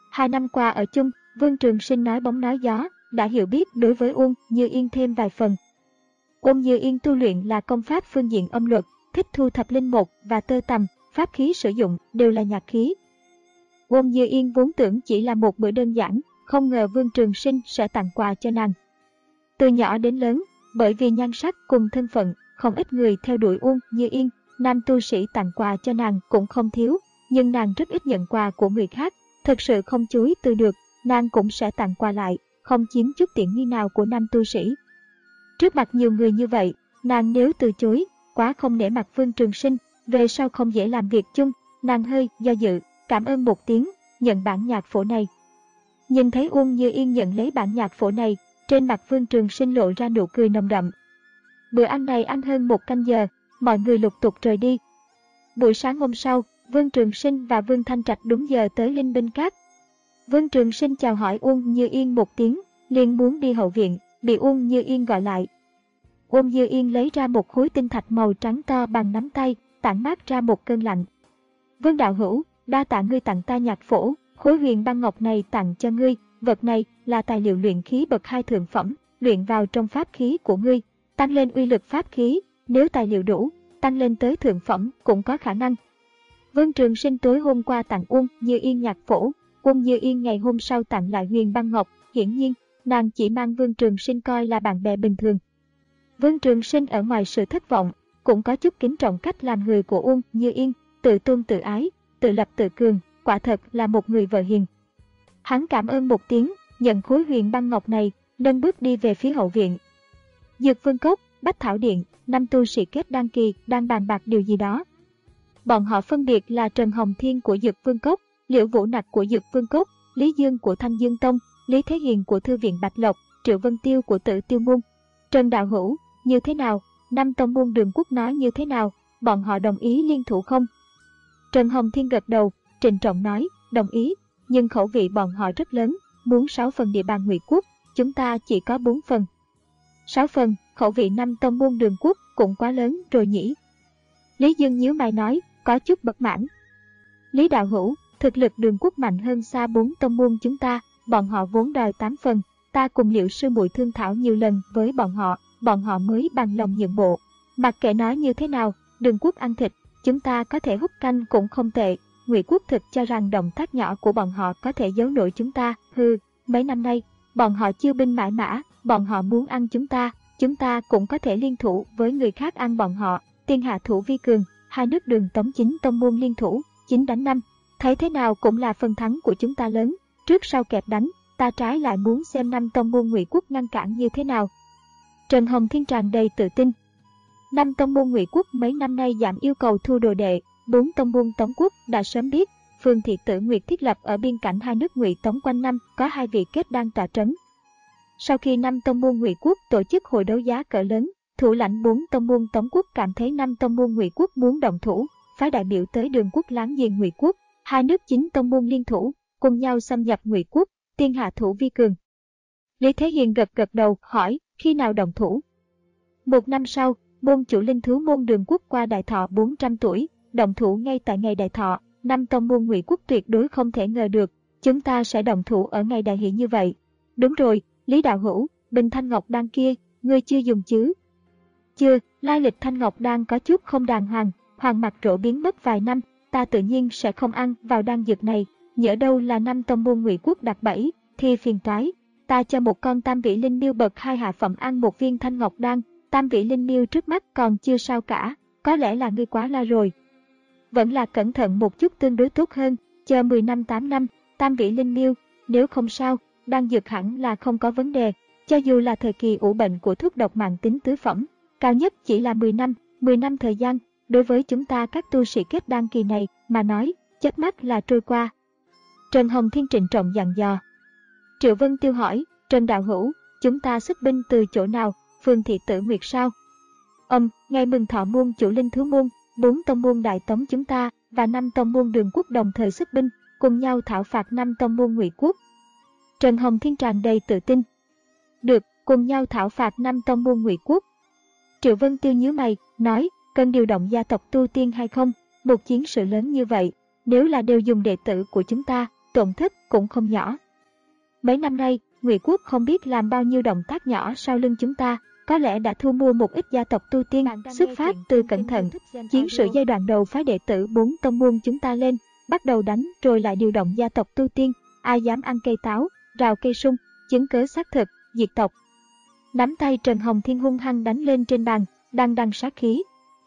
Hai năm qua ở chung, Vương Trường Sinh nói bóng nói gió, đã hiểu biết đối với Uông Như Yên thêm vài phần. Uông Như Yên tu luyện là công pháp phương diện âm luật, thích thu thập linh mục và tơ tằm, pháp khí sử dụng đều là nhạc khí. Uông Như Yên vốn tưởng chỉ là một bữa đơn giản, không ngờ Vương Trường Sinh sẽ tặng quà cho nàng. Từ nhỏ đến lớn, bởi vì nhan sắc cùng thân phận, không ít người theo đuổi Uông Như Yên, nam tu sĩ tặng quà cho nàng cũng không thiếu, nhưng nàng rất ít nhận quà của người khác, thực sự không chối từ được, nàng cũng sẽ tặng quà lại, không chiếm chút tiện nghi nào của nam tu sĩ. Trước mặt nhiều người như vậy, nàng nếu từ chối, quá không nể mặt Vương Trường Sinh, về sau không dễ làm việc chung, nàng hơi do dự, cảm ơn một tiếng, nhận bản nhạc phổ này. Nhìn thấy Uông Như Yên nhận lấy bản nhạc phổ này, trên mặt Vương Trường Sinh lộ ra nụ cười nồng đậm. Bữa ăn này ăn hơn một canh giờ, mọi người lục tục rời đi. Buổi sáng hôm sau, Vương Trường Sinh và Vương Thanh Trạch đúng giờ tới Linh Binh Các. Vương Trường Sinh chào hỏi Uông Như Yên một tiếng, liền muốn đi hậu viện, bị Uông Như Yên gọi lại. Uông Như Yên lấy ra một khối tinh thạch màu trắng to bằng nắm tay, tản mát ra một cơn lạnh. Vương đạo hữu, đa tạ ngươi tặng ta nhạc phổ, khối huyền băng ngọc này tặng cho ngươi, vật này là tài liệu luyện khí bậc hai thượng phẩm, luyện vào trong pháp khí của ngươi, tăng lên uy lực pháp khí, nếu tài liệu đủ, tăng lên tới thượng phẩm cũng có khả năng. Vương Trường Sinh tối hôm qua tặng Uông Như Yên nhạc phổ, Uông Như Yên ngày hôm sau tặng lại huyền băng ngọc, hiển nhiên, nàng chỉ mang Vương Trường Sinh coi là bạn bè bình thường. Vương Trường Sinh ở ngoài sự thất vọng, cũng có chút kính trọng cách làm người của Uông Như Yên, tự tôn tự ái, tự lập tự cường, quả thật là một người vợ hiền. Hắn cảm ơn một tiếng, nhận khối huyền băng ngọc này, nâng bước đi về phía hậu viện. Dược Vương Cốc, Bách Thảo Điện, năm tu sĩ kết đan kỳ đang bàn bạc điều gì đó. Bọn họ phân biệt là Trần Hồng Thiên của Dược Vương Cốc, Liễu Vũ Nặc của Dược Vương Cốc, Lý Dương của Thanh Dương Tông, Lý Thế Hiền của Thư viện Bạch Lộc, Triệu Vân Tiêu của Tử Tiêu Môn. Trần đạo hữu, như thế nào? Năm tông môn Đường Quốc nói như thế nào? Bọn họ đồng ý liên thủ không? Trần Hồng Thiên gật đầu, trịnh trọng nói, đồng ý, nhưng khẩu vị bọn họ rất lớn, muốn sáu phần địa bàn Ngụy Quốc, chúng ta chỉ có bốn phần. sáu phần, khẩu vị năm tông môn Đường Quốc cũng quá lớn rồi nhỉ? Lý Dương nhíu mày nói, có chút bất mãn. Lý đạo hữu, thực lực Đường Quốc mạnh hơn xa bốn tông môn chúng ta, bọn họ vốn đòi tám phần, ta cùng Liệu sư muội thương thảo nhiều lần với bọn họ, bọn họ mới bằng lòng nhượng bộ. Mặc kệ nói như thế nào, Đường Quốc ăn thịt, chúng ta có thể hút canh cũng không tệ. Ngụy Quốc thực cho rằng động tác nhỏ của bọn họ có thể giấu nổi chúng ta, hừ, mấy năm nay, bọn họ chiêu binh mãi mã, bọn họ muốn ăn chúng ta, chúng ta cũng có thể liên thủ với người khác ăn bọn họ, tiên hạ thủ vi cường, hai nước Đường Tống chính tông môn liên thủ, chín đánh năm, thấy thế nào cũng là phần thắng của chúng ta lớn, trước sau kẹp đánh, ta trái lại muốn xem năm tông môn Ngụy Quốc ngăn cản như thế nào. Trần Hồng Thiên tràn đầy tự tin. Năm tông môn Ngụy Quốc mấy năm nay giảm yêu cầu thu đồ đệ, bốn tông môn Tống Quốc đã sớm biết, phường thị Tử Nguyệt thiết lập ở biên cảnh hai nước Ngụy Tống quanh năm, có hai vị kết đan tọa trấn. Sau khi năm tông môn Ngụy Quốc tổ chức hội đấu giá cỡ lớn, thủ lãnh bốn tông môn Tống Quốc cảm thấy năm tông môn Ngụy Quốc muốn động thủ, phái đại biểu tới Đường Quốc láng giềng Ngụy Quốc, hai nước chính tông môn liên thủ, cùng nhau xâm nhập Ngụy Quốc, tiên hạ thủ vi cường. Lý Thế Hiền gật gật đầu, hỏi, khi nào động thủ? Một năm sau, môn chủ linh thú môn Đường Quốc qua đại thọ bốn trăm tuổi, động thủ ngay tại ngày đại thọ, năm tông môn Ngụy Quốc tuyệt đối không thể ngờ được, chúng ta sẽ động thủ ở ngày đại hỷ như vậy. Đúng rồi, Lý đạo hữu, bình thanh ngọc đan kia, ngươi chưa dùng chứ? Chưa, lai lịch thanh ngọc đan có chút không đàng hoàng, hoàng mặt rỗ biến mất vài năm, ta tự nhiên sẽ không ăn vào đan dược này, nhỡ đâu là năm tông môn Ngụy Quốc đặt bẫy, thì phiền toái. Ta cho một con tam vị linh miêu bậc hai hạ phẩm ăn một viên thanh ngọc đan, tam vị linh miêu trước mắt còn chưa sao cả, có lẽ là ngươi quá la rồi. Vẫn là cẩn thận một chút tương đối tốt hơn, chờ mười năm tám năm, tam vị linh miêu, nếu không sao, đan dược hẳn là không có vấn đề, cho dù là thời kỳ ủ bệnh của thuốc độc mạng tính tứ phẩm, cao nhất chỉ là mười năm, mười năm thời gian, đối với chúng ta các tu sĩ kết đan kỳ này mà nói, chớp mắt là trôi qua. Trần Hồng Thiên trịnh trọng dặn dò. Triệu Vân Tiêu hỏi, Trần đạo hữu, chúng ta xuất binh từ chỗ nào, phường thị Tử Nguyệt sao? Âm, ngày mừng thọ môn chủ linh thú môn, bốn tông môn Đại Tống chúng ta và năm tông môn Đường Quốc đồng thời xuất binh, cùng nhau thảo phạt năm tông môn Ngụy Quốc. Trần Hồng Thiên tràn đầy tự tin. Được, cùng nhau thảo phạt năm tông môn Ngụy Quốc. Triệu Vân Tiêu nhíu mày, nói, cần điều động gia tộc tu tiên hay không? Một chiến sự lớn như vậy, nếu là đều dùng đệ tử của chúng ta, tổn thất cũng không nhỏ. Mấy năm nay, Ngụy Quốc không biết làm bao nhiêu động tác nhỏ sau lưng chúng ta, có lẽ đã thu mua một ít gia tộc tu tiên, xuất phát từ cẩn thận. Chiến sự giai đoạn đầu phái đệ tử bốn tông môn chúng ta lên, bắt đầu đánh rồi lại điều động gia tộc tu tiên, ai dám ăn cây táo, rào cây sung, chứng cớ xác thực, diệt tộc. Nắm tay Trần Hồng Thiên hung hăng đánh lên trên bàn, đằng đằng sát khí.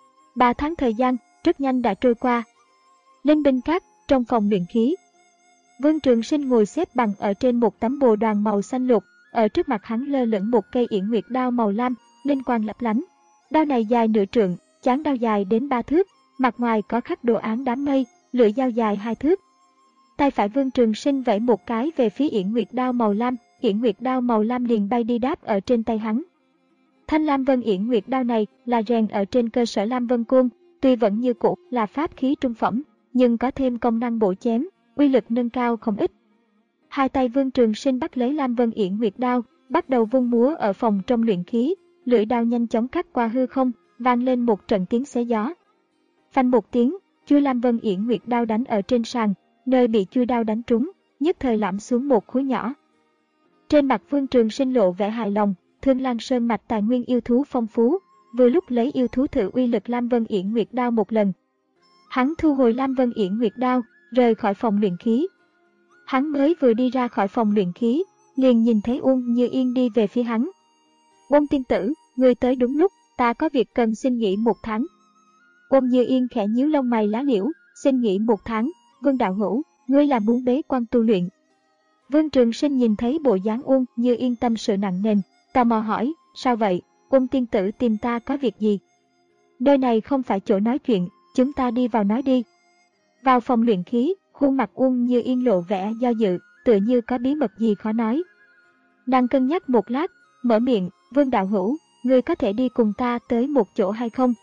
Ba tháng thời gian, rất nhanh đã trôi qua. Linh binh các, trong phòng luyện khí. Vương Trường Sinh ngồi xếp bằng ở trên một tấm bồ đoàn màu xanh lục, ở trước mặt hắn lơ lửng một cây yển nguyệt đao màu lam, linh quang lấp lánh. Đao này dài nửa trượng, chán đao dài đến ba thước, mặt ngoài có khắc đồ án đám mây, lưỡi dao dài hai thước. Tay phải Vương Trường Sinh vẫy một cái về phía yển nguyệt đao màu lam, yển nguyệt đao màu lam liền bay đi đáp ở trên tay hắn. Thanh Lam Vân yển nguyệt đao này là rèn ở trên cơ sở Lam Vân côn, tuy vẫn như cũ là pháp khí trung phẩm, nhưng có thêm công năng bổ chém, uy lực nâng cao không ít. Hai tay Vương Trường Sinh bắt lấy Lam Vân yển nguyệt đao, bắt đầu vung múa ở phòng trong luyện khí, lưỡi đao nhanh chóng cắt qua hư không, vang lên một trận tiếng xé gió. Phanh một tiếng, chuôi Lam Vân yển nguyệt đao đánh ở trên sàn, nơi bị chuôi đao đánh trúng, nhất thời lõm xuống một khối nhỏ. Trên mặt Vương Trường Sinh lộ vẻ hài lòng, Thương Lan Sơn mạch tài nguyên yêu thú phong phú, vừa lúc lấy yêu thú thử uy lực Lam Vân yển nguyệt đao một lần. Hắn thu hồi Lam Vân yển nguyệt đao, rời khỏi phòng luyện khí. Hắn mới vừa đi ra khỏi phòng luyện khí, liền nhìn thấy Uông Như Yên đi về phía hắn. Uông tiên tử, ngươi tới đúng lúc, ta có việc cần xin nghỉ một tháng. Uông Như Yên khẽ nhíu lông mày lá liễu, xin nghỉ một tháng, Vương đạo hữu, ngươi là muốn bế quan tu luyện. Vương Trường Sinh nhìn thấy bộ dáng Uông Như Yên tâm sự nặng nề, tò mò hỏi, sao vậy, Uông tiên tử tìm ta có việc gì? Nơi này không phải chỗ nói chuyện, chúng ta đi vào nói đi. Vào phòng luyện khí, khuôn mặt Uông Như Yên lộ vẻ do dự, tựa như có bí mật gì khó nói. Nàng cân nhắc một lát, mở miệng, Vương đạo hữu, ngươi có thể đi cùng ta tới một chỗ hay không?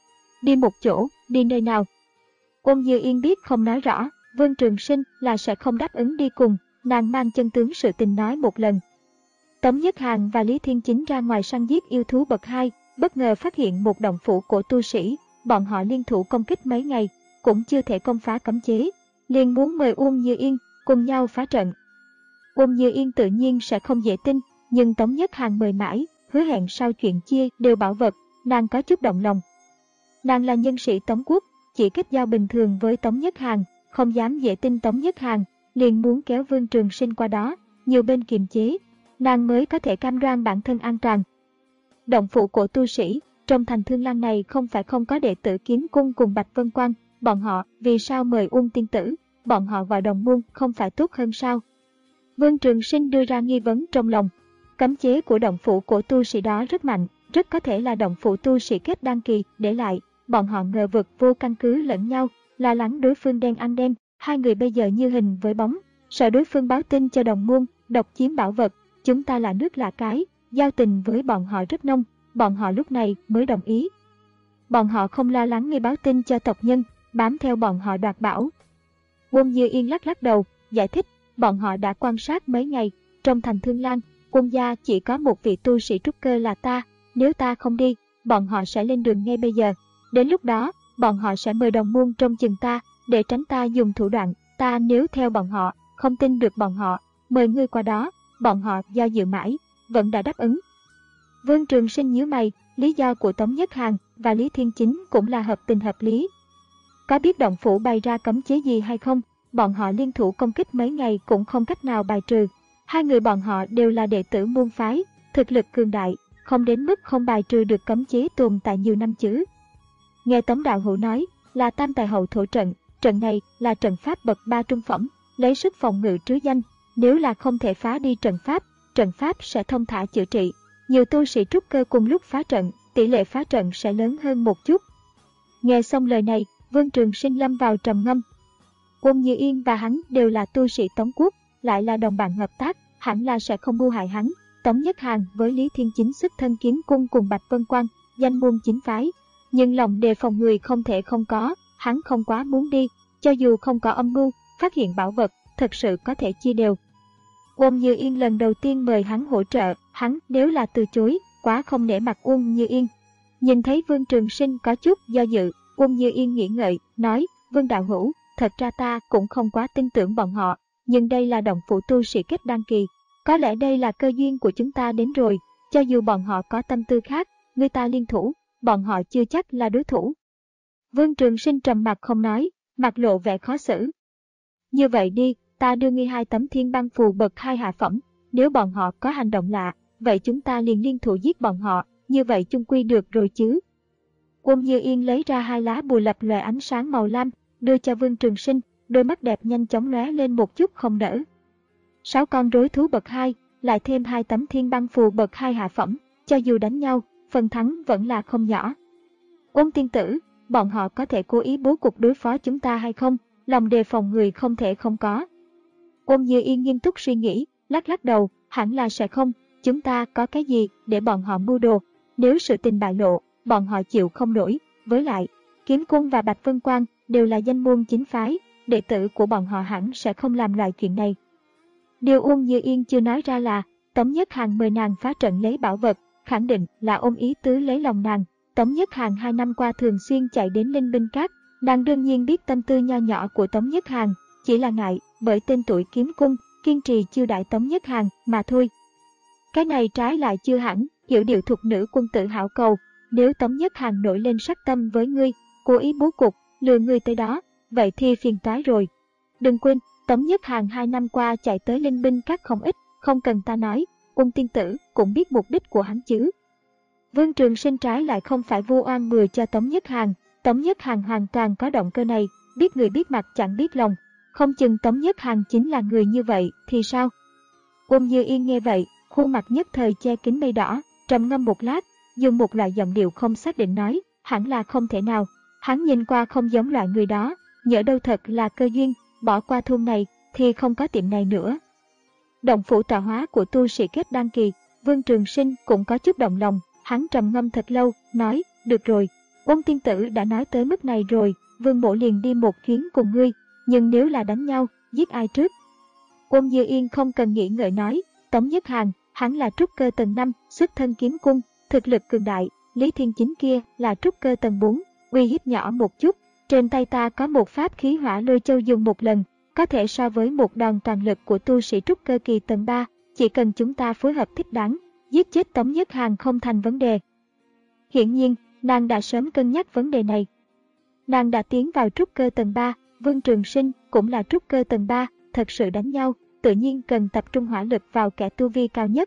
Đi một chỗ, đi nơi nào? Uông Như Yên biết không nói rõ, Vương Trường Sinh là sẽ không đáp ứng đi cùng, nàng mang chân tướng sự tình nói một lần. Tống Nhất Hàn và Lý Thiên Chính ra ngoài săn giết yêu thú bậc hai, bất ngờ phát hiện một động phủ của tu sĩ, bọn họ liên thủ công kích mấy ngày, cũng chưa thể công phá cấm chế, liền muốn mời Uông Như Yên cùng nhau phá trận. Uông Như Yên tự nhiên sẽ không dễ tin, nhưng Tống Nhất Hàn mời mãi, hứa hẹn sau chuyện chia đều bảo vật, nàng có chút động lòng. Nàng là nhân sĩ Tống quốc, chỉ kết giao bình thường với Tống Nhất Hàn, không dám dễ tin Tống Nhất Hàn, liền muốn kéo Vương Trường Sinh qua đó, nhiều bên kiềm chế, nàng mới có thể cam đoan bản thân an toàn. Động phủ của tu sĩ, trong thành Thương Lan này không phải không có đệ tử Kiếm Cung cùng Bạch Vân Quan, bọn họ vì sao mời Uông tiên tử, bọn họ vào đồng môn không phải tốt hơn sao? Vương Trường Sinh đưa ra nghi vấn trong lòng. Cấm chế của động phủ của tu sĩ đó rất mạnh, rất có thể là động phủ tu sĩ kết đăng kỳ để lại, bọn họ ngờ vực vô căn cứ lẫn nhau, lo lắng đối phương đen ăn đen, hai người bây giờ như hình với bóng, sợ đối phương báo tin cho đồng môn, độc chiếm bảo vật, chúng ta là nước lạ cái, giao tình với bọn họ rất nông, bọn họ lúc này mới đồng ý. Bọn họ không lo lắng nghi báo tin cho tộc nhân, bám theo bọn họ đoạt bảo. Uông Như Yên lắc lắc đầu, giải thích, bọn họ đã quan sát mấy ngày, trong thành Thương Lan, Uông gia chỉ có một vị tu sĩ trúc cơ là ta, nếu ta không đi, bọn họ sẽ lên đường ngay bây giờ. Đến lúc đó, bọn họ sẽ mời đồng môn trông chừng ta, để tránh ta dùng thủ đoạn, ta nếu theo bọn họ, không tin được bọn họ, mời ngươi qua đó, bọn họ do dự mãi, vẫn đã đáp ứng. Vương Trường Sinh nhíu mày, lý do của Tống Nhất Hàn và Lý Thiên Chính cũng là hợp tình hợp lý. Có biết động phủ bày ra cấm chế gì hay không, bọn họ liên thủ công kích mấy ngày cũng không cách nào bài trừ. Hai người bọn họ đều là đệ tử môn phái, thực lực cường đại, không đến mức không bài trừ được cấm chế tồn tại nhiều năm chứ. Nghe Tống đạo hữu nói, là tam tài hậu thổ trận, trận này là trận pháp bậc ba trung phẩm, lấy sức phòng ngự trứ danh, nếu là không thể phá đi trận pháp, trận pháp sẽ thông thả chữa trị. Nhiều tu sĩ trúc cơ cùng lúc phá trận, tỷ lệ phá trận sẽ lớn hơn một chút. Nghe xong lời này, Vương Trường Sinh lâm vào trầm ngâm. Uông Như Yên và hắn đều là tu sĩ Tống quốc, lại là đồng bạn hợp tác, hẳn là sẽ không mưu hại hắn. Tống Nhất Hàn với Lý Thiên Chính xuất thân Kiếm Cung cùng Bạch Vân Quan, danh môn chính phái, nhưng lòng đề phòng người không thể không có, hắn không quá muốn đi, cho dù không có âm mưu, phát hiện bảo vật, thật sự có thể chia đều. Uông Như Yên lần đầu tiên mời hắn hỗ trợ, hắn nếu là từ chối, quá không nể mặt Uông Như Yên. Nhìn thấy Vương Trường Sinh có chút do dự, Uông Như Yên nghĩ ngợi, nói, Vương đạo hữu, thật ra ta cũng không quá tin tưởng bọn họ, nhưng đây là động phủ tu sĩ kết đan kỳ. Có lẽ đây là cơ duyên của chúng ta đến rồi, cho dù bọn họ có tâm tư khác, người ta liên thủ, bọn họ chưa chắc là đối thủ. Vương Trường Sinh trầm mặt không nói, mặt lộ vẻ khó xử. Như vậy đi, ta đưa ngươi hai tấm thiên băng phù bậc hai hạ phẩm, nếu bọn họ có hành động lạ, vậy chúng ta liền liên thủ giết bọn họ, như vậy chung quy được rồi chứ. Uông Như Yên lấy ra hai lá bùa lập lòe ánh sáng màu lam, đưa cho Vương Trường Sinh, đôi mắt đẹp nhanh chóng lóe lên một chút không nở. Sáu con rối thú bậc hai, lại thêm hai tấm thiên băng phù bậc hai hạ phẩm, cho dù đánh nhau, phần thắng vẫn là không nhỏ. Uông tiên tử, bọn họ có thể cố ý bố cục đối phó chúng ta hay không? Lòng đề phòng người không thể không có. Uông Như Yên nghiêm túc suy nghĩ, lắc lắc đầu, hẳn là sẽ không, chúng ta có cái gì để bọn họ mưu đồ, nếu sự tình bại lộ, bọn họ chịu không nổi, với lại, Kiếm Cung và Bạch Vân Quang đều là danh môn chính phái, đệ tử của bọn họ hẳn sẽ không làm loại chuyện này. Điều Uông Như Yên chưa nói ra là, Tống Nhất Hàn mời nàng phá trận lấy bảo vật, khẳng định là ôm ý tứ lấy lòng nàng. Tống Nhất Hàn hai năm qua thường xuyên chạy đến Linh Binh Các, nàng đương nhiên biết tâm tư nho nhỏ của Tống Nhất Hàn, chỉ là ngại bởi tên tuổi Kiếm Cung, kiên trì chiêu đãi Tống Nhất Hàn mà thôi. Cái này trái lại chưa hẳn, hiểu điệu thục nữ quân tử hảo cầu, nếu Tống Nhất Hàn nổi lên sắc tâm với ngươi, cố ý bố cục, lừa ngươi tới đó, vậy thì phiền toái rồi. Đừng quên, Tống Nhất Hàn hai năm qua chạy tới Linh Binh Các không ít, không cần ta nói, Uông tiên tử cũng biết mục đích của hắn chứ. Vương Trường Sinh trái lại không phải vu oan bừa cho Tống Nhất Hàn, Tống Nhất Hàn hoàn toàn có động cơ này, biết người biết mặt chẳng biết lòng, không chừng Tống Nhất Hàn chính là người như vậy thì sao? Uông Như Yên nghe vậy, khuôn mặt nhất thời che kín mây đỏ, trầm ngâm một lát, dùng một loại giọng điệu không xác định nói, hẳn là không thể nào, hắn nhìn qua không giống loại người đó, nhỡ đâu thật là cơ duyên, bỏ qua thôn này thì không có tiệm này nữa. Động phủ tọa hóa của tu sĩ kết đan kỳ, Vương Trường Sinh cũng có chút động lòng, hắn trầm ngâm thật lâu, nói, được rồi, Uông tiên tử đã nói tới mức này rồi, Vương mộ liền đi một chuyến cùng ngươi, nhưng nếu là đánh nhau, giết ai trước? Uông Như Yên không cần nghĩ ngợi nói, Tống Nhất Hàn, hắn là trúc cơ tầng năm, xuất thân Kiếm Cung, thực lực cường đại, Lý Thiên Chính kia là trúc cơ tầng bốn, uy hiếp nhỏ một chút, trên tay ta có một pháp khí hỏa lôi châu dùng một lần, có thể so với một đòn toàn lực của tu sĩ trúc cơ kỳ tầng ba, chỉ cần chúng ta phối hợp thích đáng, giết chết Tống Nhất Hàn không thành vấn đề. Hiển nhiên, nàng đã sớm cân nhắc vấn đề này. Nàng đã tiến vào trúc cơ tầng ba, Vương Trường Sinh cũng là trúc cơ tầng ba, thật sự đánh nhau, tự nhiên cần tập trung hỏa lực vào kẻ tu vi cao nhất.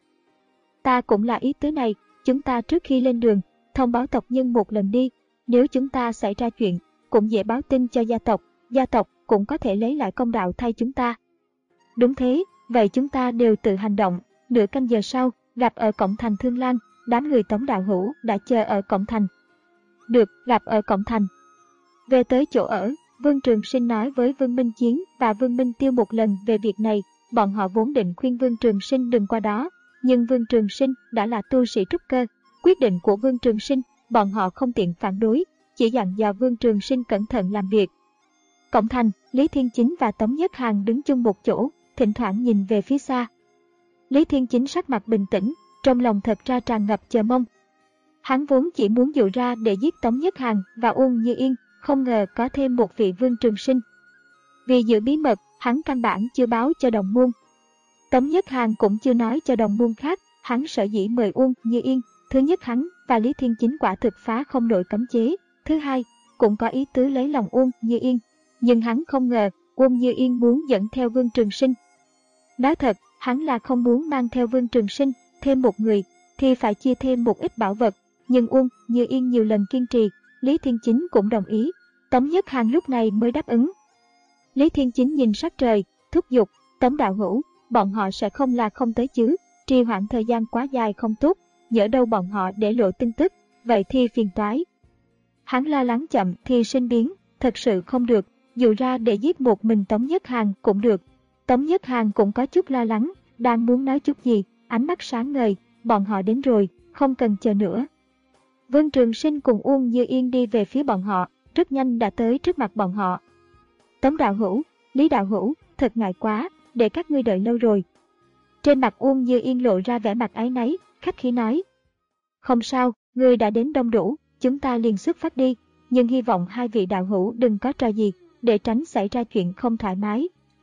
Ta cũng là ý tứ này, chúng ta trước khi lên đường, thông báo tộc nhân một lần đi, nếu chúng ta xảy ra chuyện, cũng dễ báo tin cho gia tộc, gia tộc cũng có thể lấy lại công đạo thay chúng ta. Đúng thế, vậy chúng ta đều tự hành động, nửa canh giờ sau, gặp ở cổng thành Thương Lan, đám người Tống đạo hữu đã chờ ở cổng thành. Được, gặp ở cổng thành. Về tới chỗ ở, Vương Trường Sinh nói với Vương Minh Chiến và Vương Minh Tiêu một lần về việc này, bọn họ vốn định khuyên Vương Trường Sinh đừng qua đó, nhưng Vương Trường Sinh đã là tu sĩ trúc cơ, quyết định của Vương Trường Sinh, bọn họ không tiện phản đối, chỉ dặn dò Vương Trường Sinh cẩn thận làm việc. Cổng thành, Lý Thiên Chính và Tống Nhất Hàn đứng chung một chỗ, thỉnh thoảng nhìn về phía xa. Lý Thiên Chính sắc mặt bình tĩnh, trong lòng thật ra tràn ngập chờ mong. Hắn vốn chỉ muốn dụ ra để giết Tống Nhất Hàn và Uông Như Yên, không ngờ có thêm một vị Vương Trường Sinh. Vì giữ bí mật, hắn căn bản chưa báo cho đồng môn. Tống Nhất Hàn cũng chưa nói cho đồng môn khác, hắn sở dĩ mời Uông Như Yên, thứ nhất hắn và Lý Thiên Chính quả thực phá không nổi cấm chế, thứ hai, cũng có ý tứ lấy lòng Uông Như Yên, nhưng hắn không ngờ Uông Như Yên muốn dẫn theo Vương Trường Sinh. Nói thật, hắn là không muốn mang theo Vương Trường Sinh, thêm một người, thì phải chia thêm một ít bảo vật, nhưng Uông Như Yên nhiều lần kiên trì, Lý Thiên Chính cũng đồng ý, Tống Nhất Hàn lúc này mới đáp ứng. Lý Thiên Chính nhìn sắc trời, thúc giục, Tống đạo hữu, bọn họ sẽ không là không tới chứ, trì hoãn thời gian quá dài không tốt, nhỡ đâu bọn họ để lộ tin tức, vậy thì phiền toái. Hắn lo lắng chậm thì sinh biến, thật sự không được, dù ra để giết một mình Tống Nhất Hàn cũng được. Tống Nhất Hàn cũng có chút lo lắng, đang muốn nói chút gì, ánh mắt sáng ngời, bọn họ đến rồi, không cần chờ nữa. Vương Trường Sinh cùng Uông Như Yên đi về phía bọn họ, rất nhanh đã tới trước mặt bọn họ. Tống đạo hữu, Lý đạo hữu, thật ngại quá, để các ngươi đợi lâu rồi. Trên mặt Uông Như Yên lộ ra vẻ mặt áy náy, khách khí nói. Không sao, ngươi đã đến đông đủ, chúng ta liền xuất phát đi, nhưng hy vọng hai vị đạo hữu đừng có trò gì, để tránh xảy ra chuyện không thoải mái.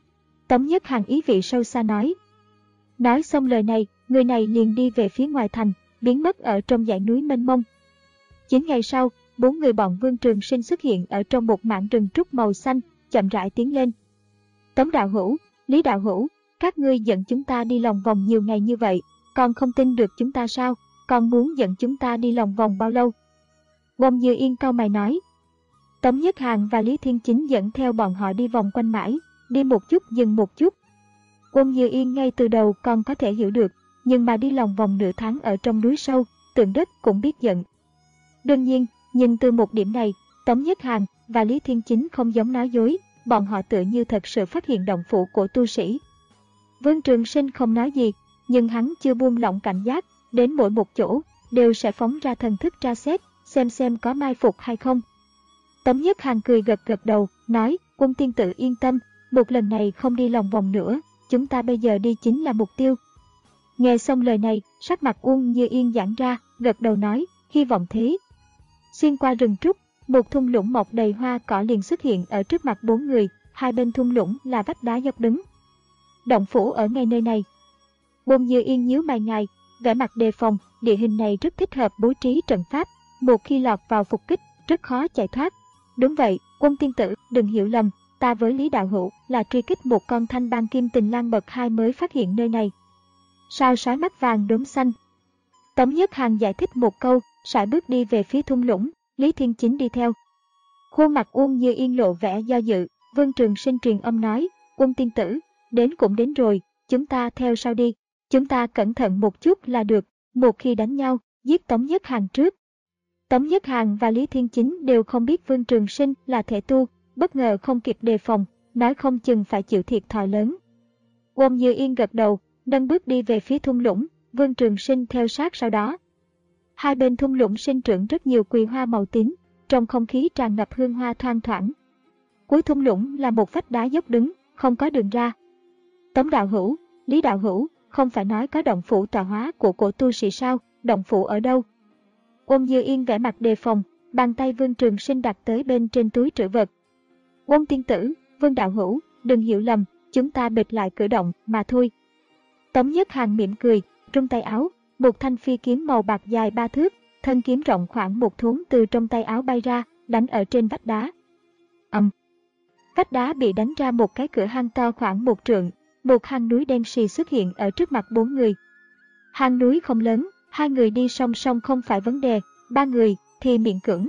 Tống Nhất Hàn ý vị sâu xa nói. Nói xong lời này, người này liền đi về phía ngoài thành, biến mất ở trong dãy núi mênh mông. Chín ngày sau, bốn người bọn Vương Trường Sinh xuất hiện ở trong một mảng rừng trúc màu xanh, chậm rãi tiến lên. Tống đạo hữu, Lý đạo hữu, các ngươi dẫn chúng ta đi lòng vòng nhiều ngày như vậy, còn không tin được chúng ta sao? Còn muốn dẫn chúng ta đi lòng vòng bao lâu? Uông Như Yên cau mày nói. Tống Nhất Hàn và Lý Thiên Chính dẫn theo bọn họ đi vòng quanh mãi, đi một chút dừng một chút. Uông Như Yên ngay từ đầu còn có thể hiểu được, nhưng mà đi lòng vòng nửa tháng ở trong núi sâu, tượng đất cũng biết giận. Đương nhiên, nhìn từ một điểm này, Tống Nhất Hàn và Lý Thiên Chính không giống nói dối, bọn họ tựa như thật sự phát hiện động phủ của tu sĩ. Vương Trường Sinh không nói gì, nhưng hắn chưa buông lỏng cảnh giác, đến mỗi một chỗ, đều sẽ phóng ra thần thức tra xét, xem xem có mai phục hay không. Tống Nhất Hàn cười gật gật đầu, nói, Quân tiên tử yên tâm, một lần này không đi lòng vòng nữa, chúng ta bây giờ đi chính là mục tiêu. Nghe xong lời này, sắc mặt Uông Như Yên giãn ra, gật đầu nói, hy vọng thế. Xuyên qua rừng trúc, một thung lũng mọc đầy hoa cỏ liền xuất hiện ở trước mặt bốn người, hai bên thung lũng là vách đá dốc đứng. Động phủ ở ngay nơi này. Uông Như Yên nhíu mày ngài, vẻ mặt đề phòng, địa hình này rất thích hợp bố trí trận pháp, một khi lọt vào phục kích, rất khó chạy thoát. Đúng vậy, Quân tiên tử, đừng hiểu lầm, ta với Lý đạo hữu là truy kích một con thanh bang kim tình lang bậc hai mới phát hiện nơi này. Sao sói mắt vàng đốm xanh. Tống Nhất Hàn giải thích một câu, sải bước đi về phía thung lũng, Lý Thiên Chính đi theo. Khuôn mặt Uông Như Yên lộ vẻ do dự, Vương Trường Sinh truyền âm nói, Quân tiên tử, đến cũng đến rồi, chúng ta theo sau đi, chúng ta cẩn thận một chút là được, một khi đánh nhau, giết Tống Nhất Hàn trước. Tống Nhất Hàn và Lý Thiên Chính đều không biết Vương Trường Sinh là thể tu, bất ngờ không kịp đề phòng, nói không chừng phải chịu thiệt thòi lớn. Uông Như Yên gật đầu, nâng bước đi về phía thung lũng, Vương Trường Sinh theo sát sau đó. Hai bên thung lũng sinh trưởng rất nhiều quỳ hoa màu tím, trong không khí tràn ngập hương hoa thoang thoảng. Cuối thung lũng là một vách đá dốc đứng, không có đường ra. Tống đạo hữu, Lý đạo hữu, không phải nói có động phủ tọa hóa của cổ tu sĩ sao, động phủ ở đâu? Uông Như Yên vẻ mặt đề phòng, bàn tay Vương Trường Sinh đặt tới bên trên túi trữ vật. Uông tiên tử, Vương đạo hữu, đừng hiểu lầm, chúng ta bịt lại cử động mà thôi. Tống Nhất Hàn mỉm cười, trong tay áo, một thanh phi kiếm màu bạc dài ba thước, thân kiếm rộng khoảng một thốn từ trong tay áo bay ra, đánh ở trên vách đá. Ầm. Um. Vách đá bị đánh ra một cái cửa hang to khoảng một trượng, một hang núi đen sì xuất hiện ở trước mặt bốn người. Hang núi không lớn, hai người đi song song không phải vấn đề, ba người thì miễn cưỡng.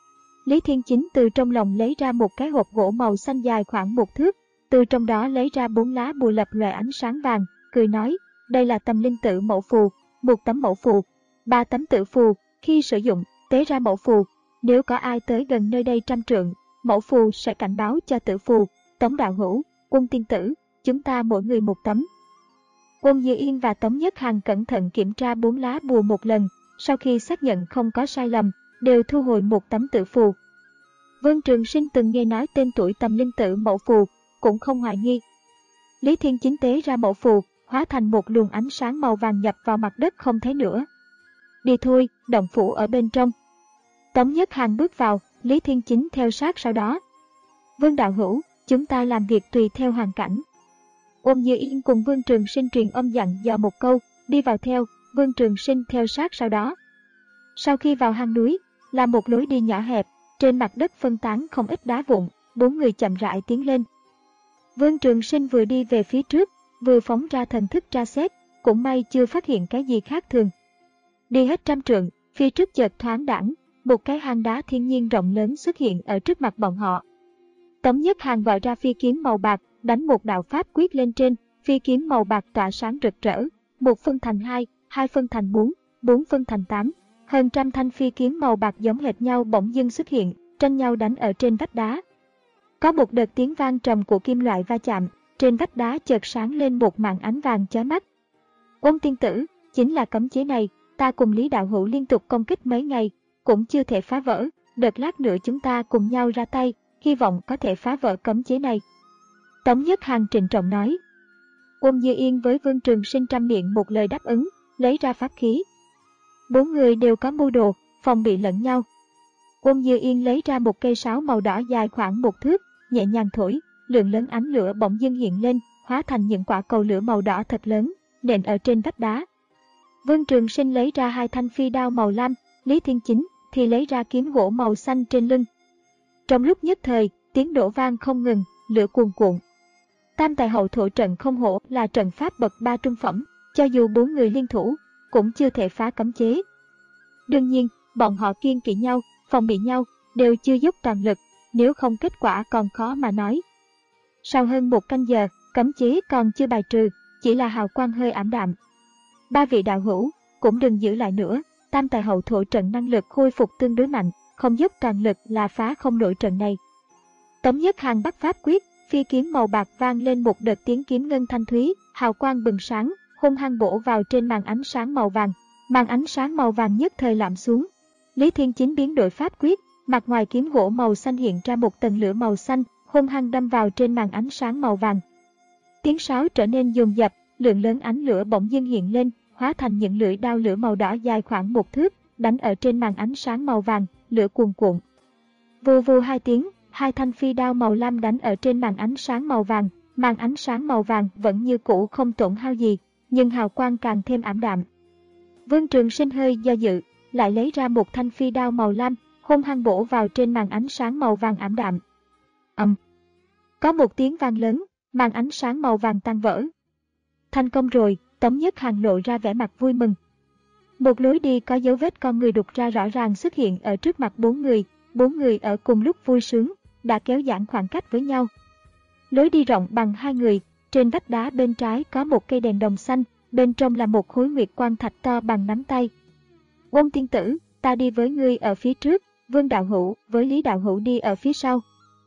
Lý Thiên Chính từ trong lòng lấy ra một cái hộp gỗ màu xanh dài khoảng một thước, từ trong đó lấy ra bốn lá bùa lập lòe ánh sáng vàng, cười nói, đây là tâm linh tự mẫu phù, một tấm mẫu phù, ba tấm tự phù, khi sử dụng, tế ra mẫu phù, nếu có ai tới gần nơi đây trăm trượng, mẫu phù sẽ cảnh báo cho tự phù. Tống đạo hữu, Quân tiên tử, chúng ta mỗi người một tấm. Uông Như Yên và Tống Nhất Hàn cẩn thận kiểm tra bốn lá bùa một lần, sau khi xác nhận không có sai lầm, đều thu hồi một tấm tự phù. Vương Trường Sinh từng nghe nói tên tuổi tâm linh tự mẫu phù, cũng không hoài nghi. Lý Thiên Chính tế ra mẫu phù, hóa thành một luồng ánh sáng màu vàng nhập vào mặt đất không thấy nữa. Đi thôi, động phủ ở bên trong. Tống Nhất Hàn bước vào, Lý Thiên Chính theo sát sau đó. Vương đạo hữu, chúng ta làm việc tùy theo hoàn cảnh. Uông Như Yên cùng Vương Trường Sinh truyền âm dặn dò một câu, đi vào theo, Vương Trường Sinh theo sát sau đó. Sau khi vào hang núi, là một lối đi nhỏ hẹp, trên mặt đất phân tán không ít đá vụn, bốn người chậm rãi tiến lên. Vương Trường Sinh vừa đi về phía trước, vừa phóng ra thần thức tra xét, cũng may chưa phát hiện cái gì khác thường. Đi hết trăm trượng, phía trước chợt thoáng đãng, một cái hang đá thiên nhiên rộng lớn xuất hiện ở trước mặt bọn họ. Tống Nhất Hàn gọi ra phi kiếm màu bạc, đánh một đạo pháp quyết lên trên, phi kiếm màu bạc tỏa sáng rực rỡ, một phân thành hai, hai phân thành bốn, bốn phân thành tám. Hơn trăm thanh phi kiếm màu bạc giống hệt nhau bỗng dưng xuất hiện, tranh nhau đánh ở trên vách đá. Có một đợt tiếng vang trầm của kim loại va chạm, trên vách đá chợt sáng lên một màn ánh vàng chói mắt. Quân tiên tử, chính là cấm chế này, ta cùng Lý đạo hữu liên tục công kích mấy ngày, cũng chưa thể phá vỡ, đợt lát nữa chúng ta cùng nhau ra tay, hy vọng có thể phá vỡ cấm chế này. Tống Nhất Hàn trịnh trọng nói. Uông Như Yên với Vương Trường Sinh trăm miệng một lời đáp ứng, lấy ra pháp khí. Bốn người đều có mưu đồ, phòng bị lẫn nhau. Uông Như Yên lấy ra một cây sáo màu đỏ dài khoảng một thước, nhẹ nhàng thổi, lượng lớn ánh lửa bỗng dưng hiện lên, hóa thành những quả cầu lửa màu đỏ thật lớn, nện ở trên vách đá. Vương Trường Sinh lấy ra hai thanh phi đao màu lam, Lý Thiên Chính thì lấy ra kiếm gỗ màu xanh trên lưng. Trong lúc nhất thời, tiếng nổ vang không ngừng, lửa cuồn cuộn. Tam tài hậu thổ trận không hổ là trận pháp bậc ba trung phẩm, cho dù bốn người liên thủ, cũng chưa thể phá cấm chế. Đương nhiên, bọn họ kiêng kỵ nhau, phòng bị nhau, đều chưa dốc toàn lực, nếu không kết quả còn khó mà nói. Sau hơn một canh giờ, cấm chế còn chưa bài trừ, chỉ là hào quang hơi ảm đạm. Ba vị đạo hữu, cũng đừng giữ lại nữa, tam tài hậu thổ trận năng lực khôi phục tương đối mạnh, không dốc toàn lực là phá không nổi trận này. Tống Nhất Hàn bắt pháp quyết, phi kiếm màu bạc vang lên một đợt tiếng kiếm ngân thanh thúy, hào quang bừng sáng, hung hăng bổ vào trên màn ánh sáng màu vàng. Màn ánh sáng màu vàng nhất thời lạm xuống. Lý Thiên Chính biến đổi pháp quyết, mặt ngoài kiếm gỗ màu xanh hiện ra một tầng lửa màu xanh, hung hăng đâm vào trên màn ánh sáng màu vàng. Tiếng sáo trở nên dồn dập, lượng lớn ánh lửa bỗng dưng hiện lên, hóa thành những lưỡi đao lửa màu đỏ dài khoảng một thước, đánh ở trên màn ánh sáng màu vàng, lửa cuồn cuộn. Vù vù hai tiếng, hai thanh phi đao màu lam đánh ở trên màn ánh sáng màu vàng, màn ánh sáng màu vàng vẫn như cũ không tổn hao gì, nhưng hào quang càng thêm ảm đạm. Vương Trường Sinh hơi do dự, lại lấy ra một thanh phi đao màu lam, hung hăng bổ vào trên màn ánh sáng màu vàng ảm đạm. Ầm. Có một tiếng vang lớn, màn ánh sáng màu vàng tan vỡ. Thành công rồi, Tống Nhất Hàn lộ ra vẻ mặt vui mừng. Một lối đi có dấu vết con người đục ra rõ ràng xuất hiện ở trước mặt bốn người, bốn người ở cùng lúc vui sướng, đã kéo giãn khoảng cách với nhau. Lối đi rộng bằng hai người, trên vách đá bên trái có một cây đèn đồng xanh, bên trong là một khối nguyệt quang thạch to bằng nắm tay. Ôn tiên tử, ta đi với ngươi ở phía trước, Vương đạo hữu với Lý đạo hữu đi ở phía sau.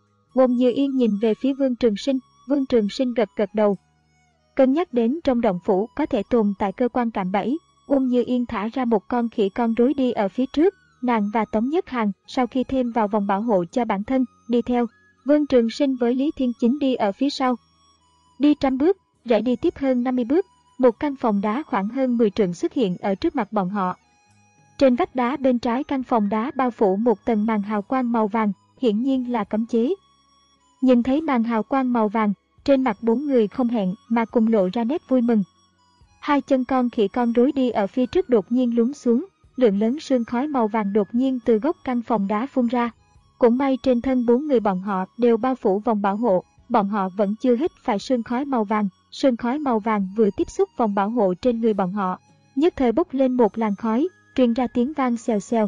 Ôn Như Yên nhìn về phía Vương Trường Sinh, Vương Trường Sinh gật gật đầu. Cân nhắc đến trong động phủ có thể tồn tại cơ quan cạm bẫy, Ôn Như Yên thả ra một con khỉ con rối đi ở phía trước, nàng và Tống Nhất Hàn sau khi thêm vào vòng bảo hộ cho bản thân, đi theo. Vương Trường Sinh với Lý Thiên Chính đi ở phía sau. Đi trăm bước, rẽ đi tiếp hơn năm mươi bước, một căn phòng đá khoảng hơn mười trượng xuất hiện ở trước mặt bọn họ. Trên vách đá bên trái căn phòng đá bao phủ một tầng màn hào quang màu vàng, hiển nhiên là cấm chế. Nhìn thấy màn hào quang màu vàng, trên mặt bốn người không hẹn mà cùng lộ ra nét vui mừng. Hai chân con khỉ con rối đi ở phía trước đột nhiên lún xuống, lượng lớn sương khói màu vàng đột nhiên từ góc căn phòng đá phun ra. Cũng may trên thân bốn người bọn họ đều bao phủ vòng bảo hộ, bọn họ vẫn chưa hít phải sương khói màu vàng. Sương khói màu vàng vừa tiếp xúc vòng bảo hộ trên người bọn họ, nhất thời bốc lên một làn khói, truyền ra tiếng vang xèo xèo.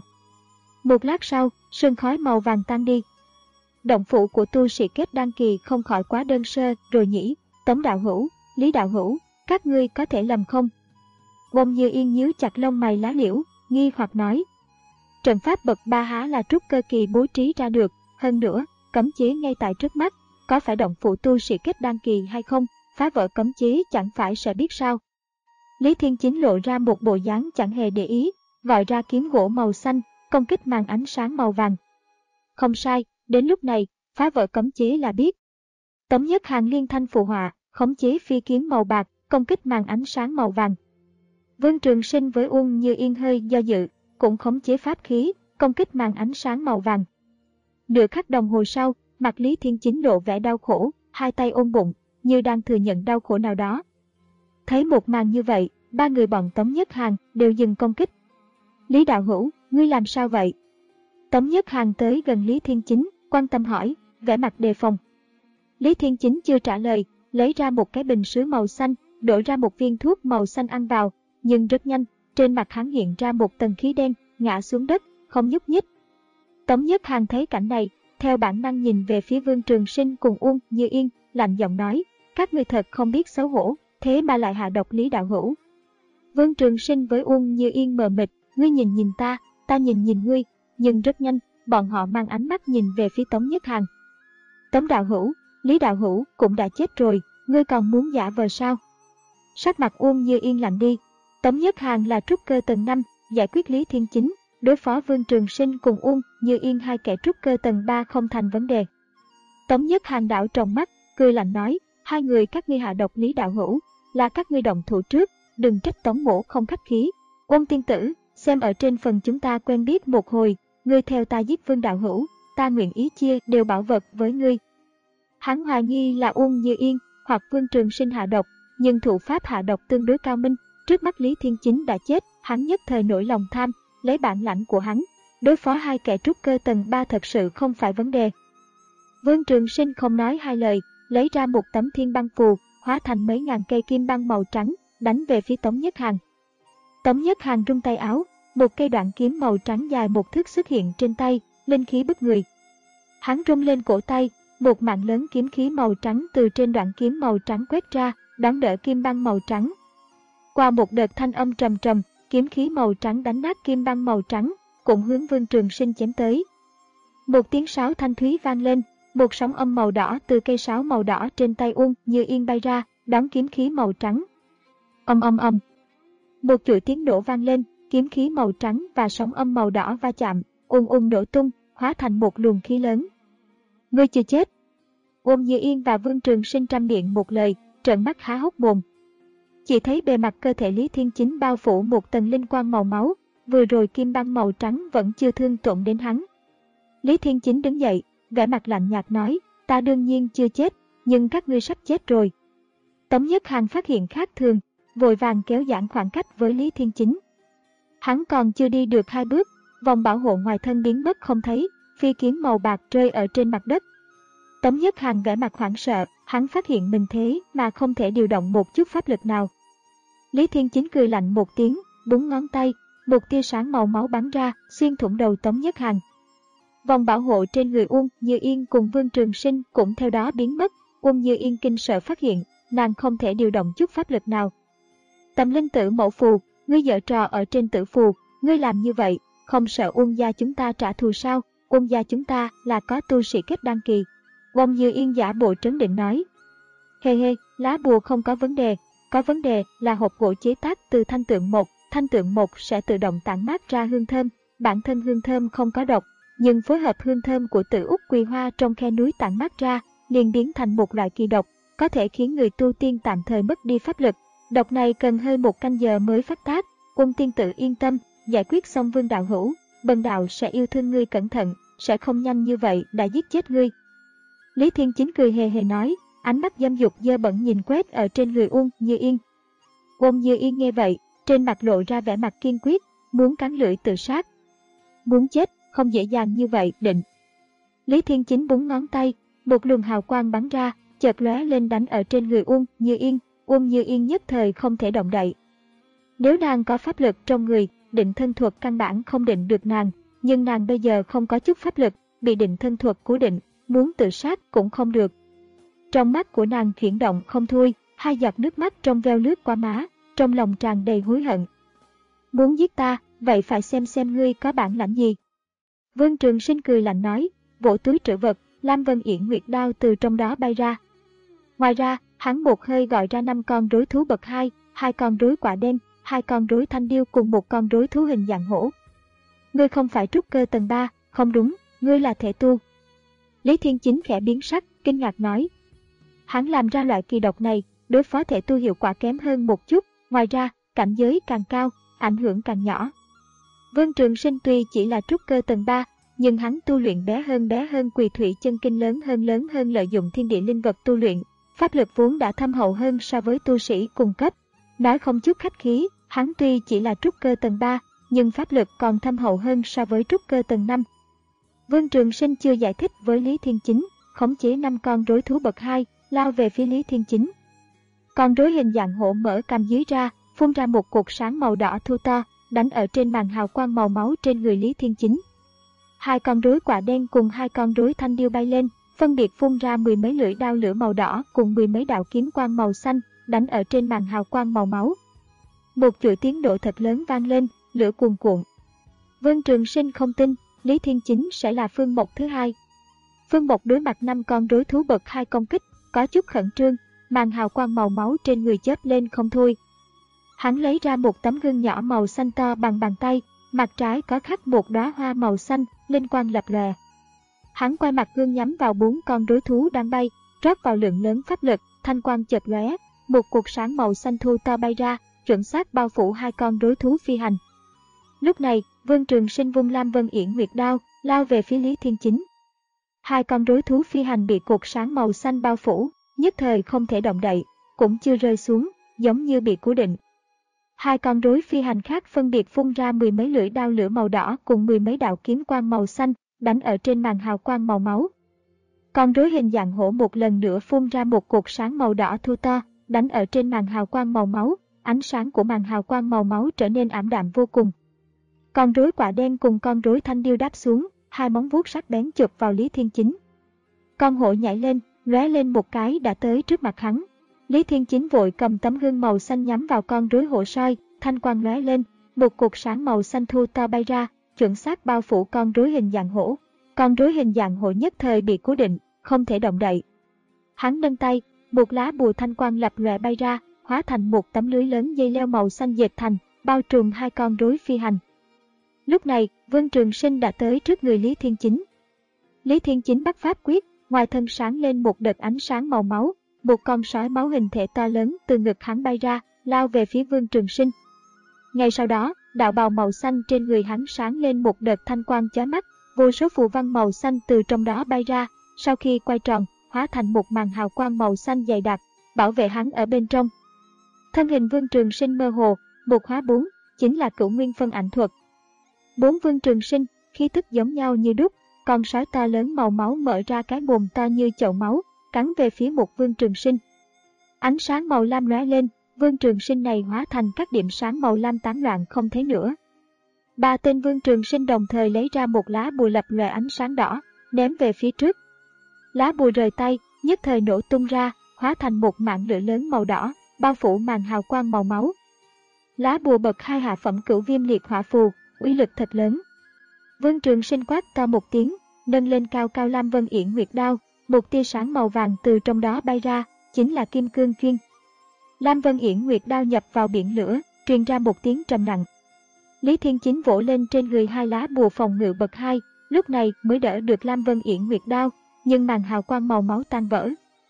Một lát sau, sương khói màu vàng tan đi. Động phủ của tu sĩ kết đan kỳ không khỏi quá đơn sơ rồi nhỉ. Tống đạo hữu, Lý đạo hữu, các ngươi có thể lầm không? Ôn Như Yên nhíu chặt lông mày lá liễu, nghi hoặc nói. Trận pháp bậc ba há là trúc cơ kỳ bố trí ra được, hơn nữa, cấm chế ngay tại trước mắt, có phải động phủ tu sĩ kết đan kỳ hay không? Phá vỡ cấm chế chẳng phải sẽ biết sao. Lý Thiên Chính lộ ra một bộ dáng chẳng hề để ý, gọi ra kiếm gỗ màu xanh, công kích màn ánh sáng màu vàng. Không sai, đến lúc này, phá vỡ cấm chế là biết. Tống Nhất Hàn liên thanh phụ họa, khống chế phi kiếm màu bạc, công kích màn ánh sáng màu vàng. Vương Trường Sinh với Ôn Như Yên hơi do dự, cũng khống chế pháp khí, công kích màn ánh sáng màu vàng. Nửa khắc đồng hồ sau, mặt Lý Thiên Chính lộ vẻ đau khổ, hai tay ôm bụng, như đang thừa nhận đau khổ nào đó. Thấy một màn như vậy, ba người bọn Tống Nhất Hàn đều dừng công kích. Lý đạo hữu, ngươi làm sao vậy? Tống Nhất Hàn tới gần Lý Thiên Chính, quan tâm hỏi, vẻ mặt đề phòng. Lý Thiên Chính chưa trả lời, lấy ra một cái bình sứ màu xanh, đổ ra một viên thuốc màu xanh ăn vào, nhưng rất nhanh, trên mặt hắn hiện ra một tầng khí đen, ngã xuống đất, không nhúc nhích. Tống Nhất Hàn thấy cảnh này, theo bản năng nhìn về phía Vương Trường Sinh cùng Ôn Như Yên, lạnh giọng nói, các ngươi thật không biết xấu hổ, thế mà lại hạ độc Lý đạo hữu. Vương Trường Sinh với Ôn Như Yên mờ mịt, ngươi nhìn nhìn ta, ta nhìn nhìn ngươi, nhưng rất nhanh, bọn họ mang ánh mắt nhìn về phía Tống Nhất Hàn. Tống đạo hữu, Lý đạo hữu cũng đã chết rồi, ngươi còn muốn giả vờ sao? Sắc mặt Ôn Như Yên lạnh đi. Tống Nhất Hàn là trúc cơ tầng năm, giải quyết Lý Thiên Chính, đối phó Vương Trường Sinh cùng Ôn Như Yên hai kẻ trúc cơ tầng ba không thành vấn đề. Tống Nhất Hàn đảo tròng mắt, cười lạnh nói, hai người các ngươi hạ độc Lý đạo hữu, là các ngươi động thủ trước, đừng trách Tống mỗ không khách khí. Ôn tiên tử, xem ở trên phần chúng ta quen biết một hồi, ngươi theo ta giết Vương đạo hữu, ta nguyện ý chia đều bảo vật với ngươi. Hắn hoài nghi là Ôn Như Yên, hoặc Vương Trường Sinh hạ độc, nhưng thủ pháp hạ độc tương đối cao minh. Trước mắt Lý Thiên Chính đã chết, hắn nhất thời nổi lòng tham, lấy bản lãnh của hắn, đối phó hai kẻ trúc cơ tầng ba thật sự không phải vấn đề. Vương Trường Sinh không nói hai lời, lấy ra một tấm thiên băng phù, hóa thành mấy ngàn cây kim băng màu trắng, đánh về phía Tống Nhất Hàn. Tống Nhất Hàn rung tay áo, một cây đoạn kiếm màu trắng dài một thước xuất hiện trên tay, linh khí bức người. Hắn rung lên cổ tay, một mạng lớn kiếm khí màu trắng từ trên đoạn kiếm màu trắng quét ra, đón đỡ kim băng màu trắng. Qua một đợt thanh âm trầm trầm, kiếm khí màu trắng đánh nát kim băng màu trắng, cũng hướng Vương Trường Sinh chém tới. Một tiếng sáo thanh thúy vang lên, một sóng âm màu đỏ từ cây sáo màu đỏ trên tay Uông Như Yên bay ra, đón kiếm khí màu trắng. Ầm ầm ầm. Một chuỗi tiếng nổ vang lên, kiếm khí màu trắng và sóng âm màu đỏ va chạm, ung ung nổ tung, hóa thành một luồng khí lớn. Ngươi chưa chết. Uông Như Yên và Vương Trường Sinh trăm miệng một lời, trợn mắt há hốc mồm. Chỉ thấy bề mặt cơ thể Lý Thiên Chính bao phủ một tầng linh quang màu máu, vừa rồi kim băng màu trắng vẫn chưa thương tổn đến hắn. Lý Thiên Chính đứng dậy, vẻ mặt lạnh nhạt nói, ta đương nhiên chưa chết, nhưng các ngươi sắp chết rồi. Tống Nhất Hàn phát hiện khác thường, vội vàng kéo giãn khoảng cách với Lý Thiên Chính. Hắn còn chưa đi được hai bước, vòng bảo hộ ngoài thân biến mất không thấy, phi kiếm màu bạc rơi ở trên mặt đất. Tống Nhất Hàn vẻ mặt hoảng sợ, hắn phát hiện mình thế mà không thể điều động một chút pháp lực nào. Lý Thiên Chính cười lạnh một tiếng, búng ngón tay, một tia sáng màu máu bắn ra, xuyên thủng đầu Tống Nhất Hàn. Vòng bảo hộ trên người Uông Như Yên cùng Vương Trường Sinh cũng theo đó biến mất. Uông Như Yên kinh sợ phát hiện, nàng không thể điều động chút pháp lực nào. Tầm linh tử mẫu phù, ngươi giở trò ở trên tử phù, ngươi làm như vậy, không sợ Uông gia chúng ta trả thù sao? Uông gia chúng ta là có tu sĩ kết đăng kỳ. Uông Như Yên giả bộ trấn định nói. Hê hê, lá bùa không có vấn đề, có vấn đề là hộp gỗ chế tác từ thanh tượng một, thanh tượng một sẽ tự động tản mát ra hương thơm, bản thân hương thơm không có độc, nhưng phối hợp hương thơm của Tử Úc Quỳ Hoa trong khe núi tản mát ra, liền biến thành một loại kỳ độc, có thể khiến người tu tiên tạm thời mất đi pháp lực. Độc này cần hơn một canh giờ mới phát tác. Quân tiên tử yên tâm, giải quyết xong Vương đạo hữu, bần đạo sẽ yêu thương ngươi cẩn thận, sẽ không nhanh như vậy đã giết chết ngươi. Lý Thiên Chính cười hề hề nói, ánh mắt dâm dục dơ bẩn nhìn quét ở trên người Uông Như Yên. Uông Như Yên nghe vậy, trên mặt lộ ra vẻ mặt kiên quyết, muốn cắn lưỡi tự sát. Muốn chết, không dễ dàng như vậy, định. Lý Thiên Chính búng ngón tay, một luồng hào quang bắn ra, chợt lóe lên đánh ở trên người Uông Như Yên. Uông Như Yên nhất thời không thể động đậy. Nếu nàng có pháp lực trong người, định thân thuật căn bản không định được nàng, nhưng nàng bây giờ không có chút pháp lực, bị định thân thuật cố định, muốn tự sát cũng không được. Trong mắt của nàng chuyển động không thôi, hai giọt nước mắt trong veo lướt qua má, trong lòng tràn đầy hối hận. Muốn giết ta, vậy phải xem xem ngươi có bản lãnh gì. Vương Trường Sinh cười lạnh nói, vỗ túi trữ vật, Lam Vân Yển Nguyệt đao từ trong đó bay ra. Ngoài ra, hắn một hơi gọi ra năm con rối thú bậc hai, hai con rối quả đen, hai con rối thanh điêu cùng một con rối thú hình dạng hổ. Ngươi không phải trúc cơ tầng ba, không đúng, ngươi là thể tu. Lý Thiên Chính khẽ biến sắc, kinh ngạc nói. Hắn làm ra loại kỳ độc này, đối phó thể tu hiệu quả kém hơn một chút, ngoài ra, cảnh giới càng cao, ảnh hưởng càng nhỏ. Vương Trường Sinh tuy chỉ là trúc cơ tầng ba, nhưng hắn tu luyện bé hơn bé hơn Quỳ Thủy chân kinh lớn hơn lớn hơn lợi dụng thiên địa linh vật tu luyện, pháp lực vốn đã thâm hậu hơn so với tu sĩ cùng cấp. Nói không chút khách khí, hắn tuy chỉ là trúc cơ tầng ba, nhưng pháp lực còn thâm hậu hơn so với trúc cơ tầng năm. Vương Trường Sinh chưa giải thích với Lý Thiên Chính, khống chế năm con rối thú bậc hai, lao về phía Lý Thiên Chính. Con rối hình dạng hổ mở cằm dưới ra, phun ra một cột sáng màu đỏ thô to, đánh ở trên màn hào quang màu máu trên người Lý Thiên Chính. Hai con rối quả đen cùng hai con rối thanh điêu bay lên, phân biệt phun ra mười mấy lưỡi đao lửa màu đỏ cùng mười mấy đạo kiếm quang màu xanh, đánh ở trên màn hào quang màu máu. Một chuỗi tiếng nổ thật lớn vang lên, lửa cuồn cuộn. Vương Trường Sinh không tin Lý Thiên Chính sẽ là Phương Mộc thứ hai. Phương Mộc đối mặt năm con rối thú bậc hai công kích, có chút khẩn trương, màn hào quang màu máu trên người chớp lên không thôi. Hắn lấy ra một tấm gương nhỏ màu xanh to bằng bàn tay, mặt trái có khắc một đóa hoa màu xanh, linh quang lập lòe. Hắn quay mặt gương nhắm vào bốn con rối thú đang bay, rót vào lượng lớn pháp lực, thanh quang chợt lóe, một cột sáng màu xanh thu to bay ra, chuẩn xác bao phủ hai con rối thú phi hành. Lúc này, Vương Trường Sinh vung Lam Vân Yển Nguyệt đao, lao về phía Lý Thiên Chính. Hai con rối thú phi hành bị cột sáng màu xanh bao phủ, nhất thời không thể động đậy, cũng chưa rơi xuống, giống như bị cố định. Hai con rối phi hành khác phân biệt phun ra mười mấy lưỡi đao lửa màu đỏ cùng mười mấy đạo kiếm quang màu xanh, đánh ở trên màn hào quang màu máu. Con rối hình dạng hổ một lần nữa phun ra một cột sáng màu đỏ thô to, đánh ở trên màn hào quang màu máu, ánh sáng của màn hào quang màu máu trở nên ảm đạm vô cùng. Con rối quả đen cùng con rối thanh điêu đáp xuống, hai móng vuốt sắc bén chụp vào Lý Thiên Chính. Con hổ nhảy lên, lóe lên một cái đã tới trước mặt hắn. Lý Thiên Chính vội cầm tấm gương màu xanh nhắm vào con rối hổ soi, thanh quang lóe lên, một cột sáng màu xanh thô to bay ra, chuẩn xác bao phủ con rối hình dạng hổ. Con rối hình dạng hổ nhất thời bị cố định, không thể động đậy. Hắn nâng tay, một lá bùa thanh quang lập lòe bay ra, hóa thành một tấm lưới lớn dây leo màu xanh dệt thành, bao trùm hai con rối phi hành. Lúc này, Vương Trường Sinh đã tới trước người Lý Thiên Chính. Lý Thiên Chính bắt pháp quyết, ngoài thân sáng lên một đợt ánh sáng màu máu, một con sói máu hình thể to lớn từ ngực hắn bay ra, lao về phía Vương Trường Sinh. Ngay sau đó, đạo bào màu xanh trên người hắn sáng lên một đợt thanh quang chói mắt, vô số phù văn màu xanh từ trong đó bay ra, sau khi quay tròn, hóa thành một màn hào quang màu xanh dày đặc, bảo vệ hắn ở bên trong. Thân hình Vương Trường Sinh mơ hồ, một hóa bốn, chính là Cửu Nguyên phân ảnh thuật. Bốn Vương Trường Sinh, khí tức giống nhau như đúc, con sói to lớn màu máu mở ra cái mồm to như chậu máu, cắn về phía một Vương Trường Sinh. Ánh sáng màu lam lóe lên, Vương Trường Sinh này hóa thành các điểm sáng màu lam tán loạn không thấy nữa. Ba tên Vương Trường Sinh đồng thời lấy ra một lá bùa lập lòe ánh sáng đỏ, ném về phía trước. Lá bùa rời tay, nhất thời nổ tung ra, hóa thành một mạng lửa lớn màu đỏ, bao phủ màn hào quang màu máu. Lá bùa bậc hai hạ phẩm Cửu Viêm Liệt Hỏa Phù, uy lực thật lớn. Vương Trường Sinh quát to một tiếng, nâng lên cao cao Lam Vân Yển Nguyệt Đao, một tia sáng màu vàng từ trong đó bay ra, chính là Kim Cương Chuyên. Lam Vân Yển Nguyệt Đao nhập vào biển lửa, truyền ra một tiếng trầm nặng. Lý Thiên Chính vỗ lên trên người hai lá bùa phòng ngự bậc hai, lúc này mới đỡ được Lam Vân Yển Nguyệt Đao, nhưng màn hào quang màu máu tan vỡ.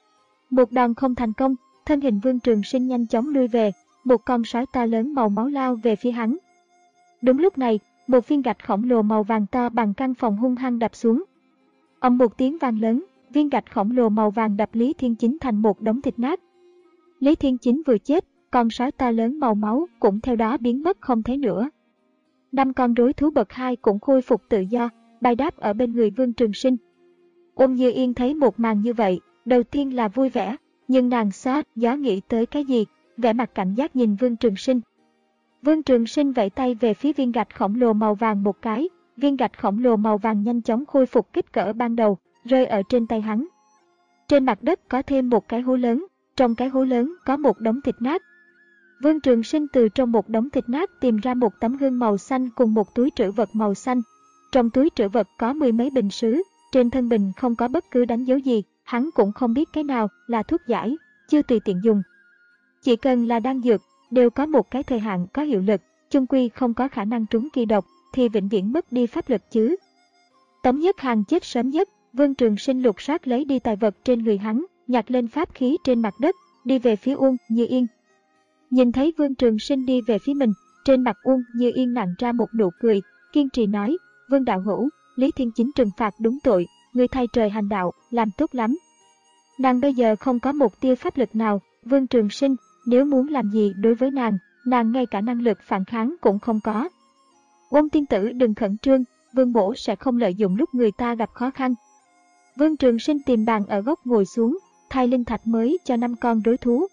Một đòn không thành công, thân hình Vương Trường Sinh nhanh chóng lui về, một con sói to lớn màu máu lao về phía hắn. Đúng lúc này, một viên gạch khổng lồ màu vàng to bằng căn phòng hung hăng đập xuống. Ầm một tiếng vang lớn, viên gạch khổng lồ màu vàng đập Lý Thiên Chính thành một đống thịt nát. Lý Thiên Chính vừa chết, con sói to lớn màu máu cũng theo đó biến mất không thấy nữa. Năm con rối thú bậc hai cũng khôi phục tự do, bay đáp ở bên người Vương Trường Sinh. Ôn Như Yên thấy một màn như vậy, đầu tiên là vui vẻ, nhưng nàng xót gió nghĩ tới cái gì, vẻ mặt cảnh giác nhìn Vương Trường Sinh. Vương Trường Sinh vẫy tay về phía viên gạch khổng lồ màu vàng một cái, viên gạch khổng lồ màu vàng nhanh chóng khôi phục kích cỡ ban đầu, rơi ở trên tay hắn. Trên mặt đất có thêm một cái hố lớn, trong cái hố lớn có một đống thịt nát. Vương Trường Sinh từ trong một đống thịt nát tìm ra một tấm gương màu xanh cùng một túi trữ vật màu xanh. Trong túi trữ vật có mười mấy bình sứ, trên thân bình không có bất cứ đánh dấu gì, hắn cũng không biết cái nào là thuốc giải, chưa tùy tiện dùng. Chỉ cần là đan dược, đều có một cái thời hạn có hiệu lực, chung quy không có khả năng trúng kỳ độc, thì vĩnh viễn mất đi pháp lực chứ. Tống Nhất Hàn chết sớm nhất, Vương Trường Sinh lục soát lấy đi tài vật trên người hắn, nhặt lên pháp khí trên mặt đất, đi về phía Uông Như Yên. Nhìn thấy Vương Trường Sinh đi về phía mình, trên mặt Uông Như Yên nặn ra một nụ cười, kiên trì nói, Vương đạo hữu, Lý Thiên Chính trừng phạt đúng tội, người thay trời hành đạo, làm tốt lắm. Nàng bây giờ không có một tia pháp lực nào, Vương Trường Sinh, nếu muốn làm gì đối với nàng, nàng ngay cả năng lực phản kháng cũng không có. Uông tiên tử đừng khẩn trương, Vương bổ sẽ không lợi dụng lúc người ta gặp khó khăn. Vương Trường Sinh tìm bàn ở góc ngồi xuống, thay linh thạch mới cho năm con rối thú.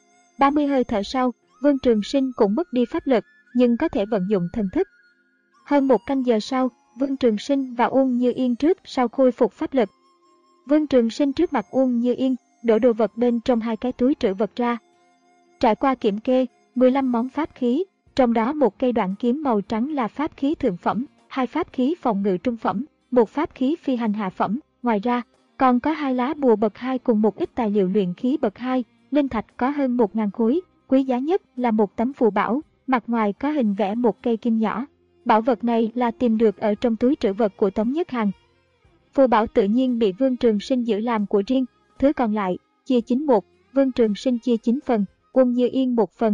ba mươi hơi thở sau, Vương Trường Sinh cũng mất đi pháp lực, nhưng có thể vận dụng thần thức. Hơn một canh giờ sau, Vương Trường Sinh và Uông Như Yên trước sau khôi phục pháp lực. Vương Trường Sinh trước mặt Uông Như Yên, đổ đồ vật bên trong hai cái túi trữ vật ra. Trải qua kiểm kê, mười lăm món pháp khí, trong đó một cây đoạn kiếm màu trắng là pháp khí thượng phẩm, hai pháp khí phòng ngự trung phẩm, một pháp khí phi hành hạ phẩm. Ngoài ra, còn có hai lá bùa bậc hai cùng một ít tài liệu luyện khí bậc hai, linh thạch có hơn một nghìn khối, quý giá nhất là một tấm phù bảo, mặt ngoài có hình vẽ một cây kim nhỏ. Bảo vật này là tìm được ở trong túi trữ vật của Tống Nhất Hàn. Phù bảo tự nhiên bị Vương Trường Sinh giữ làm của riêng, thứ còn lại, chia chín một, Vương Trường Sinh chia chín phần, Uông Như Yên một phần.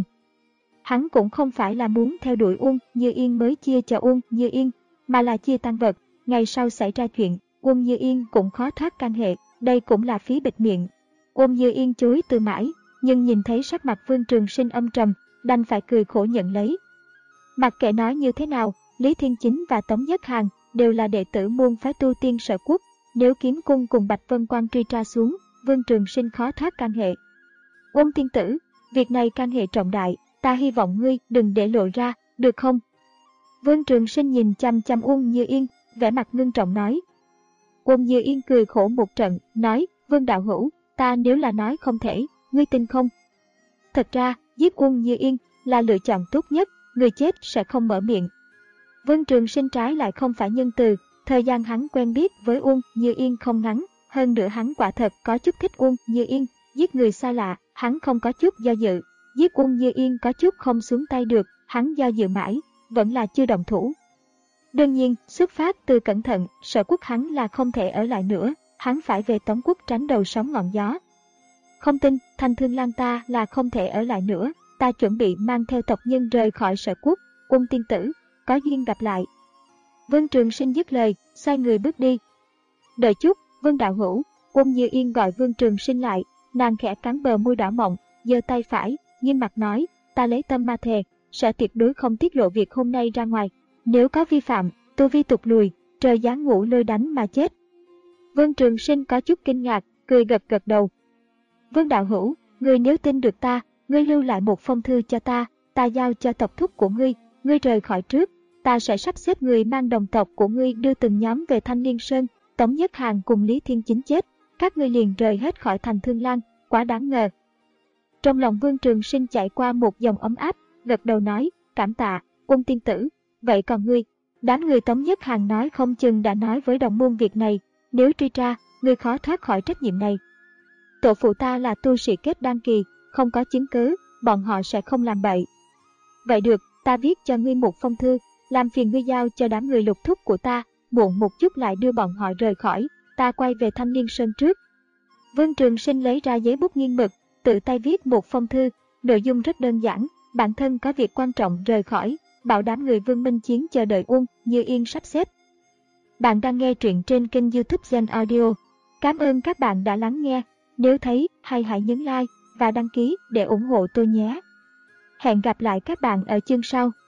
Hắn cũng không phải là muốn theo đuổi Uông Như Yên mới chia cho Uông Như Yên, mà là chia tang vật, ngày sau xảy ra chuyện, Uông Như Yên cũng khó thoát can hệ, đây cũng là phí bịt miệng. Uông Như Yên chối từ mãi, nhưng nhìn thấy sắc mặt Vương Trường Sinh âm trầm, đành phải cười khổ nhận lấy. Mặc kệ nói như thế nào, Lý Thiên Chính và Tống Nhất Hàn đều là đệ tử môn phái tu tiên Sở Quốc, nếu Kiếm Cung cùng Bạch Vân Quan truy tra xuống, Vương Trường Sinh khó thoát can hệ. Uông tiên tử, việc này can hệ trọng đại, ta hy vọng ngươi đừng để lộ ra, được không? Vương Trường Sinh nhìn chăm chăm Uông Như Yên, vẻ mặt ngưng trọng nói. Uông Như Yên cười khổ một trận, nói, Vương đạo hữu, ta nếu là nói không thể, ngươi tin không? Thật ra, giết Uông Như Yên là lựa chọn tốt nhất, người chết sẽ không mở miệng. Vương Trường Sinh trái lại không phải nhân từ, thời gian hắn quen biết với Uông Như Yên không ngắn, hơn nữa hắn quả thật có chút thích Uông Như Yên, giết người xa lạ, hắn không có chút do dự, giết Uông Như Yên có chút không xuống tay được, hắn do dự mãi, vẫn là chưa động thủ. Đương nhiên, xuất phát từ cẩn thận, Sở Quốc hắn là không thể ở lại nữa, hắn phải về Tống Quốc tránh đầu sóng ngọn gió. Không tin, Thanh Thương Lan ta là không thể ở lại nữa, ta chuẩn bị mang theo tộc nhân rời khỏi Sở Quốc, Uông tiên tử, có duyên gặp lại. Vương Trường Sinh dứt lời, xoay người bước đi. Đợi chút, Vương đạo hữu, Uông Như Yên gọi Vương Trường Sinh lại, nàng khẽ cắn bờ môi đỏ mọng, giơ tay phải, nghiêm mặt nói, ta lấy tâm ma thề, sẽ tuyệt đối không tiết lộ việc hôm nay ra ngoài. Nếu có vi phạm, tu vi tụt lùi, trời giáng ngũ lôi đánh mà chết. Vương Trường Sinh có chút kinh ngạc, cười gật gật đầu. Vương đạo hữu, ngươi nếu tin được ta, ngươi lưu lại một phong thư cho ta, ta giao cho tộc thúc của ngươi, ngươi rời khỏi trước, ta sẽ sắp xếp người mang đồng tộc của ngươi đưa từng nhóm về Thanh Liên Sơn, Tống Nhất Hàn cùng Lý Thiên Chính chết, các ngươi liền rời hết khỏi thành Thương Lan, quá đáng ngờ. Trong lòng Vương Trường Sinh chạy qua một dòng ấm áp, gật đầu nói, cảm tạ, Uông tiên tử, vậy còn ngươi? Đám người Tống Nhất Hàn nói không chừng đã nói với đồng môn việc này, nếu truy tra, ngươi khó thoát khỏi trách nhiệm này. Tổ phụ ta là tu sĩ kết đan kỳ, không có chứng cứ, bọn họ sẽ không làm bậy. Vậy được, ta viết cho ngươi một phong thư, làm phiền ngươi giao cho đám người lục thúc của ta, muộn một chút lại đưa bọn họ rời khỏi, ta quay về Thanh Liên Sơn trước. Vương Trường Sinh lấy ra giấy bút nghiêng mực, tự tay viết một phong thư, nội dung rất đơn giản, bản thân có việc quan trọng rời khỏi, bảo đám người Vương Minh Chiến chờ đợi Uông Như Yên sắp xếp. Bạn đang nghe truyện trên kênh YouTube Gen Audio. Cảm ơn các bạn đã lắng nghe, nếu thấy hay hãy nhấn like và đăng ký để ủng hộ tôi nhé. Hẹn gặp lại các bạn ở chương sau.